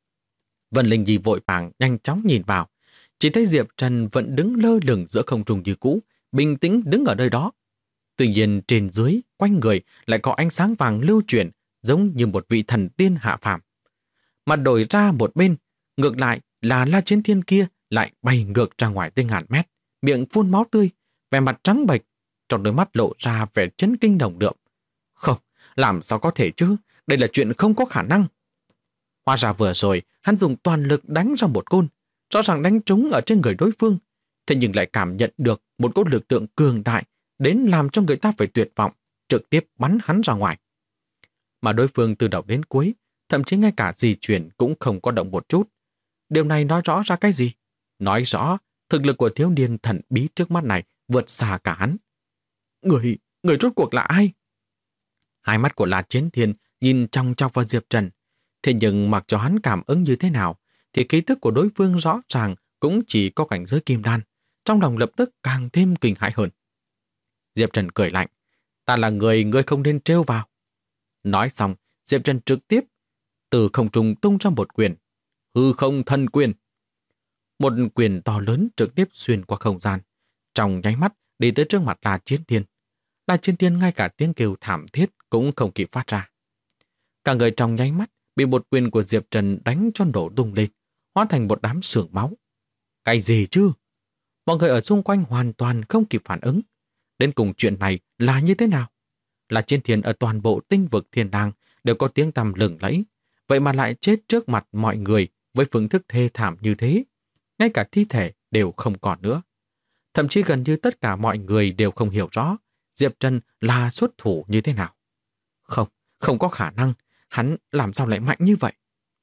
Vân Linh Nhi vội vàng nhanh chóng nhìn vào, chỉ thấy Diệp Trần vẫn đứng lơ lửng giữa không trung như cũ, bình tĩnh đứng ở nơi đó. Tuy nhiên trên dưới, quanh người lại có ánh sáng vàng lưu chuyển, giống như một vị thần tiên hạ phàm. Mà đổi ra một bên, ngược lại là La Chiến Thiên kia lại bay ngược ra ngoài tới ngàn mét, miệng phun máu tươi, vẻ mặt trắng bệch, trong đôi mắt lộ ra vẻ chấn kinh đồng đượm. Không, làm sao có thể chứ? Đây là chuyện không có khả năng. Hóa ra vừa rồi, hắn dùng toàn lực đánh ra một côn, rõ ràng đánh trúng ở trên người đối phương, thế nhưng lại cảm nhận được một cỗ lực lượng cường đại đến làm cho người ta phải tuyệt vọng, trực tiếp bắn hắn ra ngoài. Mà đối phương từ đầu đến cuối, thậm chí ngay cả di chuyển cũng không có động một chút. Điều này nói rõ ra cái gì? Nói rõ, thực lực của thiếu niên thần bí trước mắt này vượt xa cả hắn. Người rốt cuộc là ai? Hai mắt của La Chiến Thiên nhìn trong chọc vào Diệp Trần. Thế nhưng mặc cho hắn cảm ứng như thế nào, thì khí tức của đối phương rõ ràng cũng chỉ có cảnh giới kim đan. Trong lòng lập tức càng thêm kinh hãi hơn. Diệp Trần cười lạnh. Ta là người ngươi không nên trêu vào. Nói xong, Diệp Trần trực tiếp từ không trung tung ra một quyền. Hư không thần quyền. Một quyền to lớn trực tiếp xuyên qua không gian. Trong nháy mắt đi tới trước mặt La Chiến Thiên. La Chiến Thiên ngay cả tiếng kêu thảm thiết cũng không kịp phát ra. Cả người trong nháy mắt bị một quyền của Diệp Trần đánh cho nổ tung lên, hóa thành một đám sương máu. Cái gì chứ? Mọi người ở xung quanh hoàn toàn không kịp phản ứng. Đến cùng chuyện này là như thế nào? Là Chiến Thiên ở toàn bộ tinh vực thiên đàng đều có tiếng tăm lừng lẫy, vậy mà lại chết trước mặt mọi người với phương thức thê thảm như thế. Ngay cả thi thể đều không còn nữa. Thậm chí gần như tất cả mọi người đều không hiểu rõ Diệp Trần là xuất thủ như thế nào. Không có khả năng, hắn làm sao lại mạnh như vậy?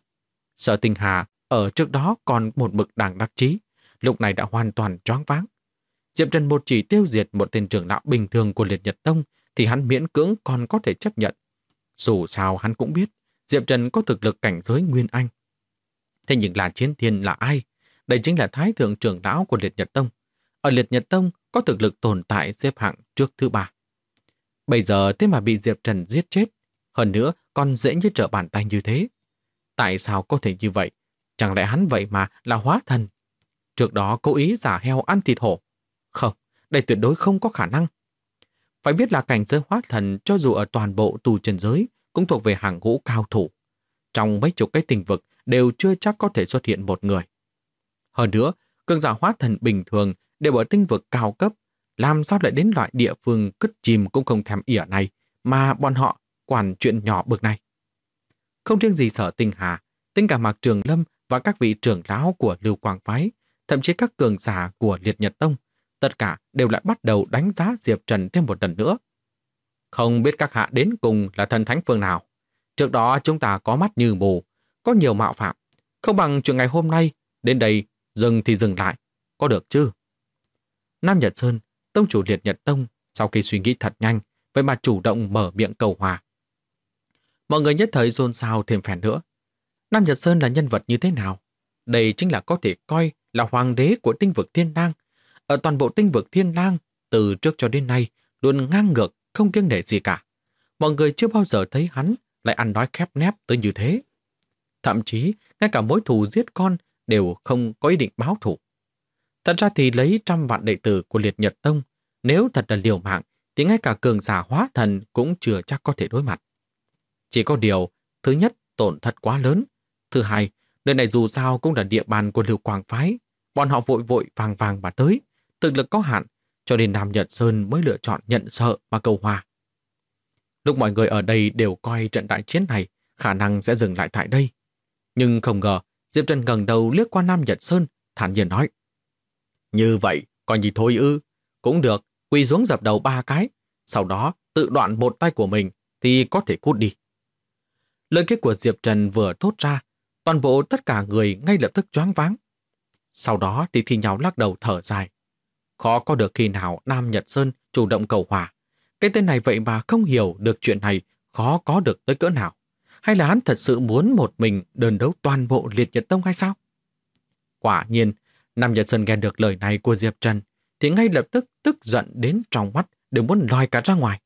Sở Tinh Hà ở trước đó còn một mực đang đắc chí, lúc này đã hoàn toàn choáng váng. Diệp Trần một chỉ tiêu diệt một tên trưởng lão bình thường của Liệt Nhật Tông thì hắn miễn cưỡng còn có thể chấp nhận. Dù sao hắn cũng biết Diệp Trần có thực lực cảnh giới Nguyên Anh. Thế nhưng là Chiến Thiên là ai? Đây chính là Thái thượng trưởng lão của Liệt Nhật Tông. Ở Liệt Nhật Tông có thực lực tồn tại xếp hạng trước thứ 3. Bây giờ thế mà bị Diệp Trần giết chết, hơn nữa còn dễ như trở bàn tay như thế. Tại sao có thể như vậy? Chẳng lẽ hắn vậy mà là hóa thần? Trước đó cố ý giả heo ăn thịt hổ. Không, đây tuyệt đối không có khả năng. Phải biết là cảnh giới hóa thần cho dù ở toàn bộ tu chân giới cũng thuộc về hàng ngũ cao thủ. Trong mấy chục cái tinh vực đều chưa chắc có thể xuất hiện một người. Hơn nữa, cường giả hóa thần bình thường đều ở tinh vực cao cấp, làm sao lại đến loại địa phương cứt chìm cũng không thèm ỉa này mà bọn họ quản chuyện nhỏ bực này. Không riêng gì Sở Tinh Hà, tính cả Mạc Trường Lâm và các vị trưởng lão của Lưu Quang Phái, thậm chí các cường giả của Liệt Nhật Tông, tất cả đều lại bắt đầu đánh giá Diệp Trần thêm một lần nữa. Không biết các hạ đến cùng là thần thánh phương nào. Trước đó chúng ta có mắt như mù, có nhiều mạo phạm. Không bằng chuyện ngày hôm nay, đến đây dừng thì dừng lại, có được chứ? Nam Nhật Sơn, tông chủ Liệt Nhật Tông, sau khi suy nghĩ thật nhanh, vậy mà chủ động mở miệng cầu hòa. Mọi người nhất thời xôn xao thêm phen nữa. Nam Nhật Sơn là nhân vật như thế nào? Đây chính là có thể coi là hoàng đế của tinh vực Thiên Lang. Ở toàn bộ tinh vực Thiên Lang, từ trước cho đến nay, luôn ngang ngược, không kiêng nể gì cả. Mọi người chưa bao giờ thấy hắn lại ăn nói khép nép tới như thế. Thậm chí, ngay cả mối thù giết con đều không có ý định báo thù. Thật ra thì lấy 100 vạn đệ tử của Liệt Nhật Tông, nếu thật là liều mạng, thì ngay cả cường giả hóa thần cũng chưa chắc có thể đối mặt. Chỉ có điều, thứ nhất, tổn thất quá lớn. Thứ hai, nơi này dù sao cũng là địa bàn của Lưu Quang Phái. Bọn họ vội vội vàng vàng mà tới, thực lực có hạn, cho nên Nam Nhật Sơn mới lựa chọn nhận sợ mà cầu hòa. Lúc mọi người ở đây đều coi trận đại chiến này khả năng sẽ dừng lại tại đây. Nhưng không ngờ, Diệp Trần ngẩng đầu liếc qua Nam Nhật Sơn, thản nhiên nói. Như vậy, coi như thôi ư, Cũng được, quỳ xuống dập đầu 3 cái, sau đó tự đoạn một tay của mình thì có thể cút đi. Lời kết của Diệp Trần vừa thốt ra, toàn bộ tất cả người ngay lập tức choáng váng. Sau đó thì thi nhau lắc đầu thở dài. Khó có được khi nào Nam Nhật Sơn chủ động cầu hòa. Cái tên này vậy mà không hiểu được chuyện này khó có được tới cỡ nào. Hay là hắn thật sự muốn một mình đơn đấu toàn bộ Liệt Nhật Tông hay sao? Quả nhiên, Nam Nhật Sơn nghe được lời này của Diệp Trần thì ngay lập tức tức giận đến trong mắt đều muốn lòi cả ra ngoài.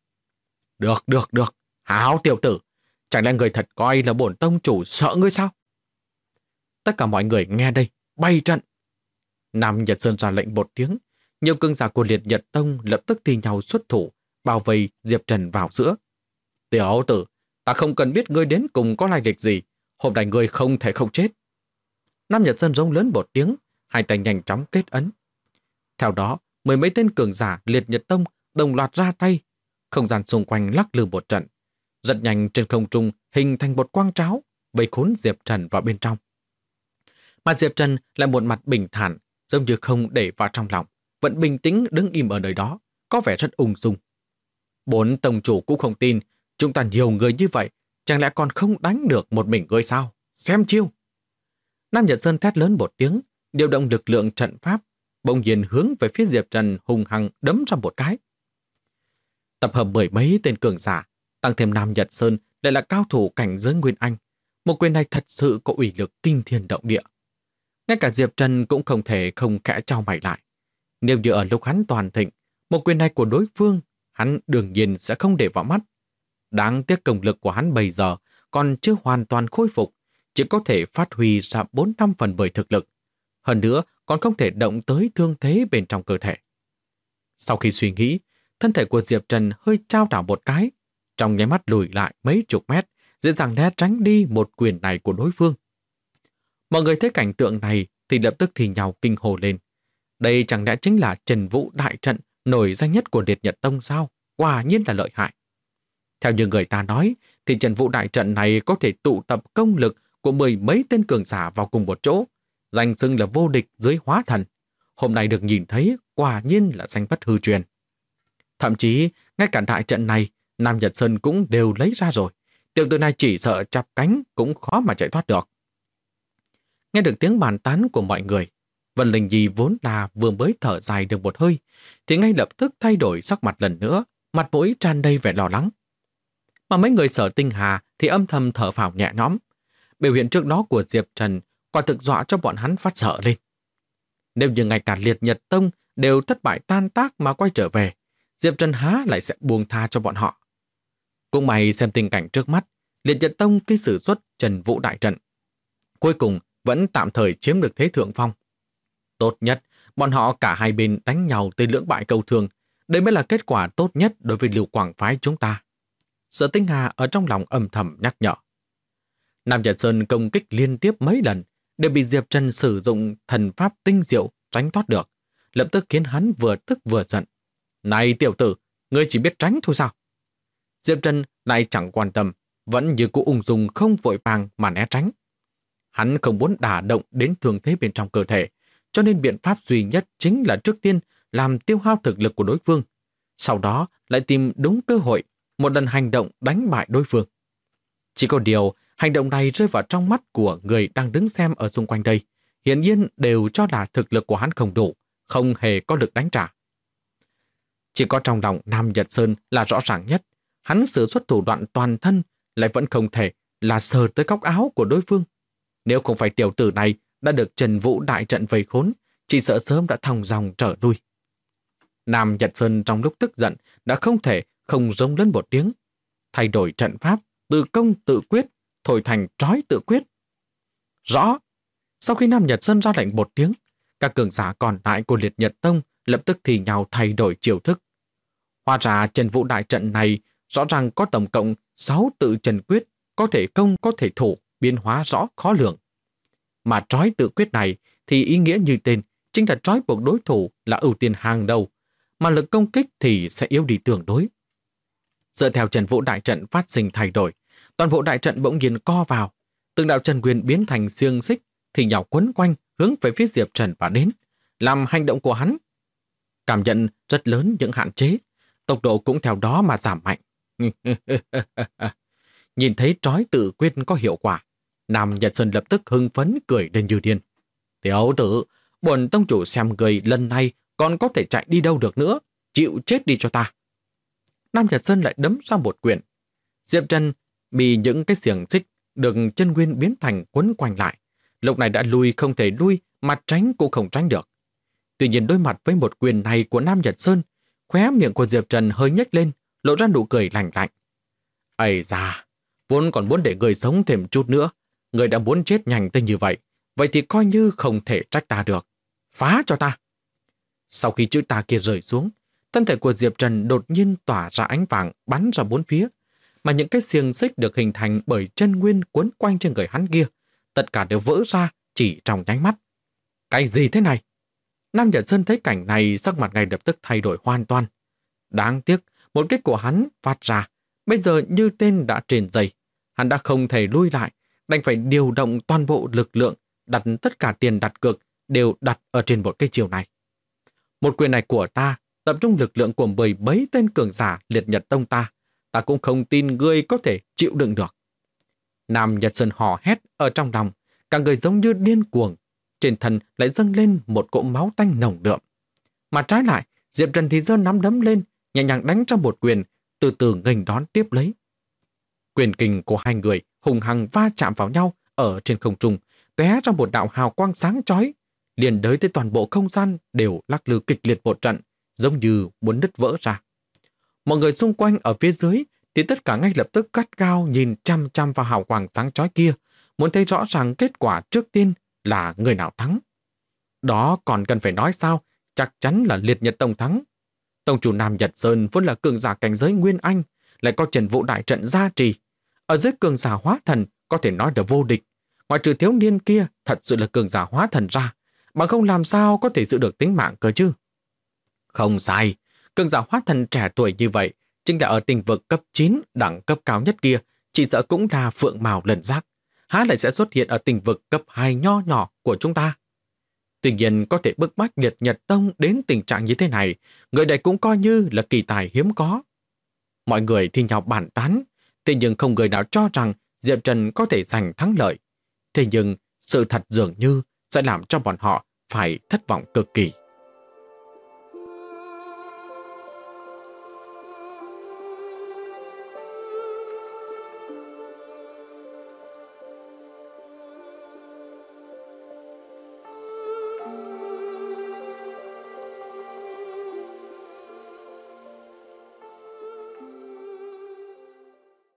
Được. Hảo tiểu tử, chẳng lẽ người thật coi là bổn tông chủ sợ ngươi sao? Tất cả mọi người nghe đây, bay trận. Nam Nhật Sơn ra lệnh một tiếng, nhiều cường giả của Liệt Nhật Tông lập tức thi nhau xuất thủ, bao vây Diệp Trần vào giữa. Tiểu tử, ta không cần biết ngươi đến cùng có lai lịch gì, hôm nay ngươi không thể không chết. Nam Nhật Sơn rống lớn một tiếng, hai tay nhanh chóng kết ấn. Theo đó, 10 mấy tên cường giả Liệt Nhật Tông đồng loạt ra tay, không gian xung quanh lắc lư một trận. Rất nhanh trên không trung hình thành một quang tráo, vây khốn Diệp Trần vào bên trong. Mà Diệp Trần lại một mặt bình thản, giống như không để vào trong lòng, vẫn bình tĩnh đứng im ở nơi đó, có vẻ rất ung dung. Bốn tông chủ cũng không tin, chúng ta nhiều người như vậy, chẳng lẽ còn không đánh được một mình ngươi sao? Xem chiêu! Nam Nhật Sơn thét lớn một tiếng, điều động lực lượng trận pháp, bỗng nhiên hướng về phía Diệp Trần hùng hăng đấm ra một cái. Tập hợp 10 mấy tên cường giả, tăng thêm Nam Nhật Sơn lại là cao thủ cảnh giới Nguyên Anh. Một quyền này thật sự có uy lực kinh thiên động địa. Ngay cả Diệp Trần cũng không thể không khẽ chau mày lại. Nếu như ở lúc hắn toàn thịnh, một quyền này của đối phương, hắn đương nhiên sẽ không để vào mắt. Đáng tiếc công lực của hắn bây giờ còn chưa hoàn toàn khôi phục, chỉ có thể phát huy ra 4-5 phần 10 thực lực. Hơn nữa, còn không thể động tới thương thế bên trong cơ thể. Sau khi suy nghĩ, thân thể của Diệp Trần hơi trao đảo một cái, trong nháy mắt lùi lại mấy chục mét, dễ dàng né tránh đi một quyền này của đối phương. Mọi người thấy cảnh tượng này thì lập tức thì nhào kinh hồ lên. Đây chẳng lẽ chính là Trần Vũ đại trận nổi danh nhất của Liệt Nhật Tông sao? Quả nhiên là lợi hại. Theo như người ta nói, thì Trần Vũ đại trận này có thể tụ tập công lực của 10 mấy tên cường giả vào cùng một chỗ, danh xưng là vô địch dưới hóa thần. Hôm nay được nhìn thấy, quả nhiên là danh bất hư truyền. Thậm chí, ngay cả đại trận này, Nam Nhật Sơn cũng đều lấy ra rồi. Tiểu tử này chỉ sợ chắp cánh cũng khó mà chạy thoát được. Nghe được tiếng bàn tán của mọi người, Vân Linh Nhi vốn là vừa mới thở dài được một hơi, thì ngay lập tức thay đổi sắc mặt lần nữa, mặt mũi tràn đầy vẻ lo lắng. Mà mấy người Sở Tinh Hà thì âm thầm thở phào nhẹ nhõm. Biểu hiện trước đó của Diệp Trần quả thực dọa cho bọn hắn phát sợ lên. Nếu như ngay cả Liệt Nhật Tông đều thất bại tan tác mà quay trở về, Diệp Trần há lại sẽ buông tha cho bọn họ. Cũng may xem tình cảnh trước mắt, Liệt Nhật Tông khi sử xuất Trần Vũ đại trận, cuối cùng vẫn tạm thời chiếm được thế thượng phong. Tốt nhất, bọn họ cả hai bên đánh nhau tới lưỡng bại câu thương, đây mới là kết quả tốt nhất đối với Lưu Quảng phái chúng ta. Sở Tinh Hà ở trong lòng âm thầm nhắc nhở. Nam Nhật Sơn công kích liên tiếp mấy lần đều bị Diệp Trần sử dụng thần pháp tinh diệu tránh thoát được, lập tức khiến hắn vừa tức vừa giận. Này tiểu tử, ngươi chỉ biết tránh thôi sao? Diệp Trần lại chẳng quan tâm, vẫn như cũ ung dung không vội vàng mà né tránh. Hắn không muốn đả động đến thương thế bên trong cơ thể, cho nên biện pháp duy nhất chính là trước tiên làm tiêu hao thực lực của đối phương, sau đó lại tìm đúng cơ hội, một lần hành động đánh bại đối phương. Chỉ có điều, hành động này rơi vào trong mắt của người đang đứng xem ở xung quanh đây, hiển nhiên đều cho là thực lực của hắn không đủ, không hề có lực đánh trả. Chỉ có trong lòng Nam Nhật Sơn là rõ ràng nhất, hắn sử xuất thủ đoạn toàn thân lại vẫn không thể là sờ tới góc áo của đối phương. Nếu không phải tiểu tử này đã được Trần Vũ đại trận vây khốn, chỉ sợ sớm đã thòng dòng trở lui. Nam Nhật Sơn trong lúc tức giận đã không thể không rống lên một tiếng, thay đổi trận pháp, từ công tự quyết, thổi thành trói tự quyết. Rõ! Sau khi Nam Nhật Sơn ra lệnh một tiếng, các cường giả còn lại của Liệt Nhật Tông lập tức thì nhau thay đổi chiêu thức. Hóa ra Trần Vũ đại trận này rõ ràng có tổng cộng 6 tự trần quyết, có thể công có thể thủ, biến hóa rõ khó lường. Mà trói tự quyết này thì ý nghĩa như tên, chính là trói buộc đối thủ là ưu tiên hàng đầu, mà lực công kích thì sẽ yếu đi tương đối. Dựa theo Trần Vũ đại trận phát sinh thay đổi, toàn bộ đại trận bỗng nhiên co vào, từng đạo trần quyền biến thành xiềng xích thì nhào quấn quanh hướng về phía Diệp Trần và đến, làm hành động của hắn. cảm nhận rất lớn những hạn chế, tốc độ cũng theo đó mà giảm mạnh. Nhìn thấy trói tự quyết có hiệu quả, Nam Nhật Sơn lập tức hưng phấn cười lên như điên. Tiểu tử, bổn tông chủ xem người lần này còn có thể chạy đi đâu được nữa, chịu chết đi cho ta. Nam Nhật Sơn lại đấm ra một quyền. Diệp Trần bị những cái xiềng xích được chân nguyên biến thành quấn quanh lại. Lúc này đã lui không thể lui, mà tránh cũng không tránh được. Tuy nhiên đối mặt với một quyền này của Nam Nhật Sơn, khóe miệng của Diệp Trần hơi nhếch lên, lộ ra nụ cười lạnh lạnh. Ây da, vốn còn muốn để người sống thêm chút nữa, người đã muốn chết nhanh tới như vậy, vậy thì coi như không thể trách ta được. Phá cho ta! Sau khi chữ ta kia rơi xuống, thân thể của Diệp Trần đột nhiên tỏa ra ánh vàng bắn ra bốn phía, mà những cái xiềng xích được hình thành bởi chân nguyên quấn quanh trên người hắn kia, tất cả đều vỡ ra chỉ trong nháy mắt. Cái gì thế này? Nam Nhật Sơn thấy cảnh này, sắc mặt ngay lập tức thay đổi hoàn toàn. Đáng tiếc, một kích của hắn phát ra, bây giờ như tên đã trên dây. Hắn đã không thể lui lại, đành phải điều động toàn bộ lực lượng, đặt tất cả tiền đặt cược đều đặt ở trên một cái chiều này. Một quyền này của ta, tập trung lực lượng của 10 mấy tên cường giả liệt nhật tông ta cũng không tin ngươi có thể chịu đựng được. Nam Nhật Sơn hò hét ở trong lòng, cả người giống như điên cuồng, trên thân lại dâng lên một cỗ máu tanh nồng đượm. Mà trái lại, Diệp Trần thì giơ nắm đấm lên, nhẹ nhàng đánh trong một quyền, từ từ nghênh đón tiếp lấy. Quyền kình của hai người hùng hăng va chạm vào nhau ở trên không trung, tóe ra một đạo hào quang sáng chói, liền đới tới toàn bộ không gian đều lắc lư kịch liệt một trận, giống như muốn nứt vỡ ra. Mọi người xung quanh ở phía dưới thì tất cả ngay lập tức gắt gao nhìn chăm chăm vào hào quang sáng chói kia, muốn thấy rõ ràng kết quả trước tiên là người nào thắng. Đó còn cần phải nói sao, chắc chắn là Liệt Nhật Tông thắng. Tông chủ Nam Nhật Sơn vốn là cường giả cảnh giới Nguyên Anh, lại có Trần Vũ đại trận gia trì. Ở dưới cường giả hóa thần có thể nói là vô địch. Ngoài trừ thiếu niên kia thật sự là cường giả hóa thần ra, bằng không làm sao có thể giữ được tính mạng cơ chứ. Không sai, cường giả hóa thần trẻ tuổi như vậy, chính là ở tinh vực cấp 9 đẳng cấp cao nhất kia, chỉ sợ cũng là phượng mào lân giác. Há lại sẽ xuất hiện ở tinh vực cấp 2 nho nhỏ của chúng ta. Tuy nhiên có thể bức bách Liệt Nhật Tông đến tình trạng như thế này, người này cũng coi như là kỳ tài hiếm có. Mọi người thi nhau bàn tán, thế nhưng không người nào cho rằng Diệp Trần có thể giành thắng lợi. Thế nhưng sự thật dường như sẽ làm cho bọn họ phải thất vọng cực kỳ.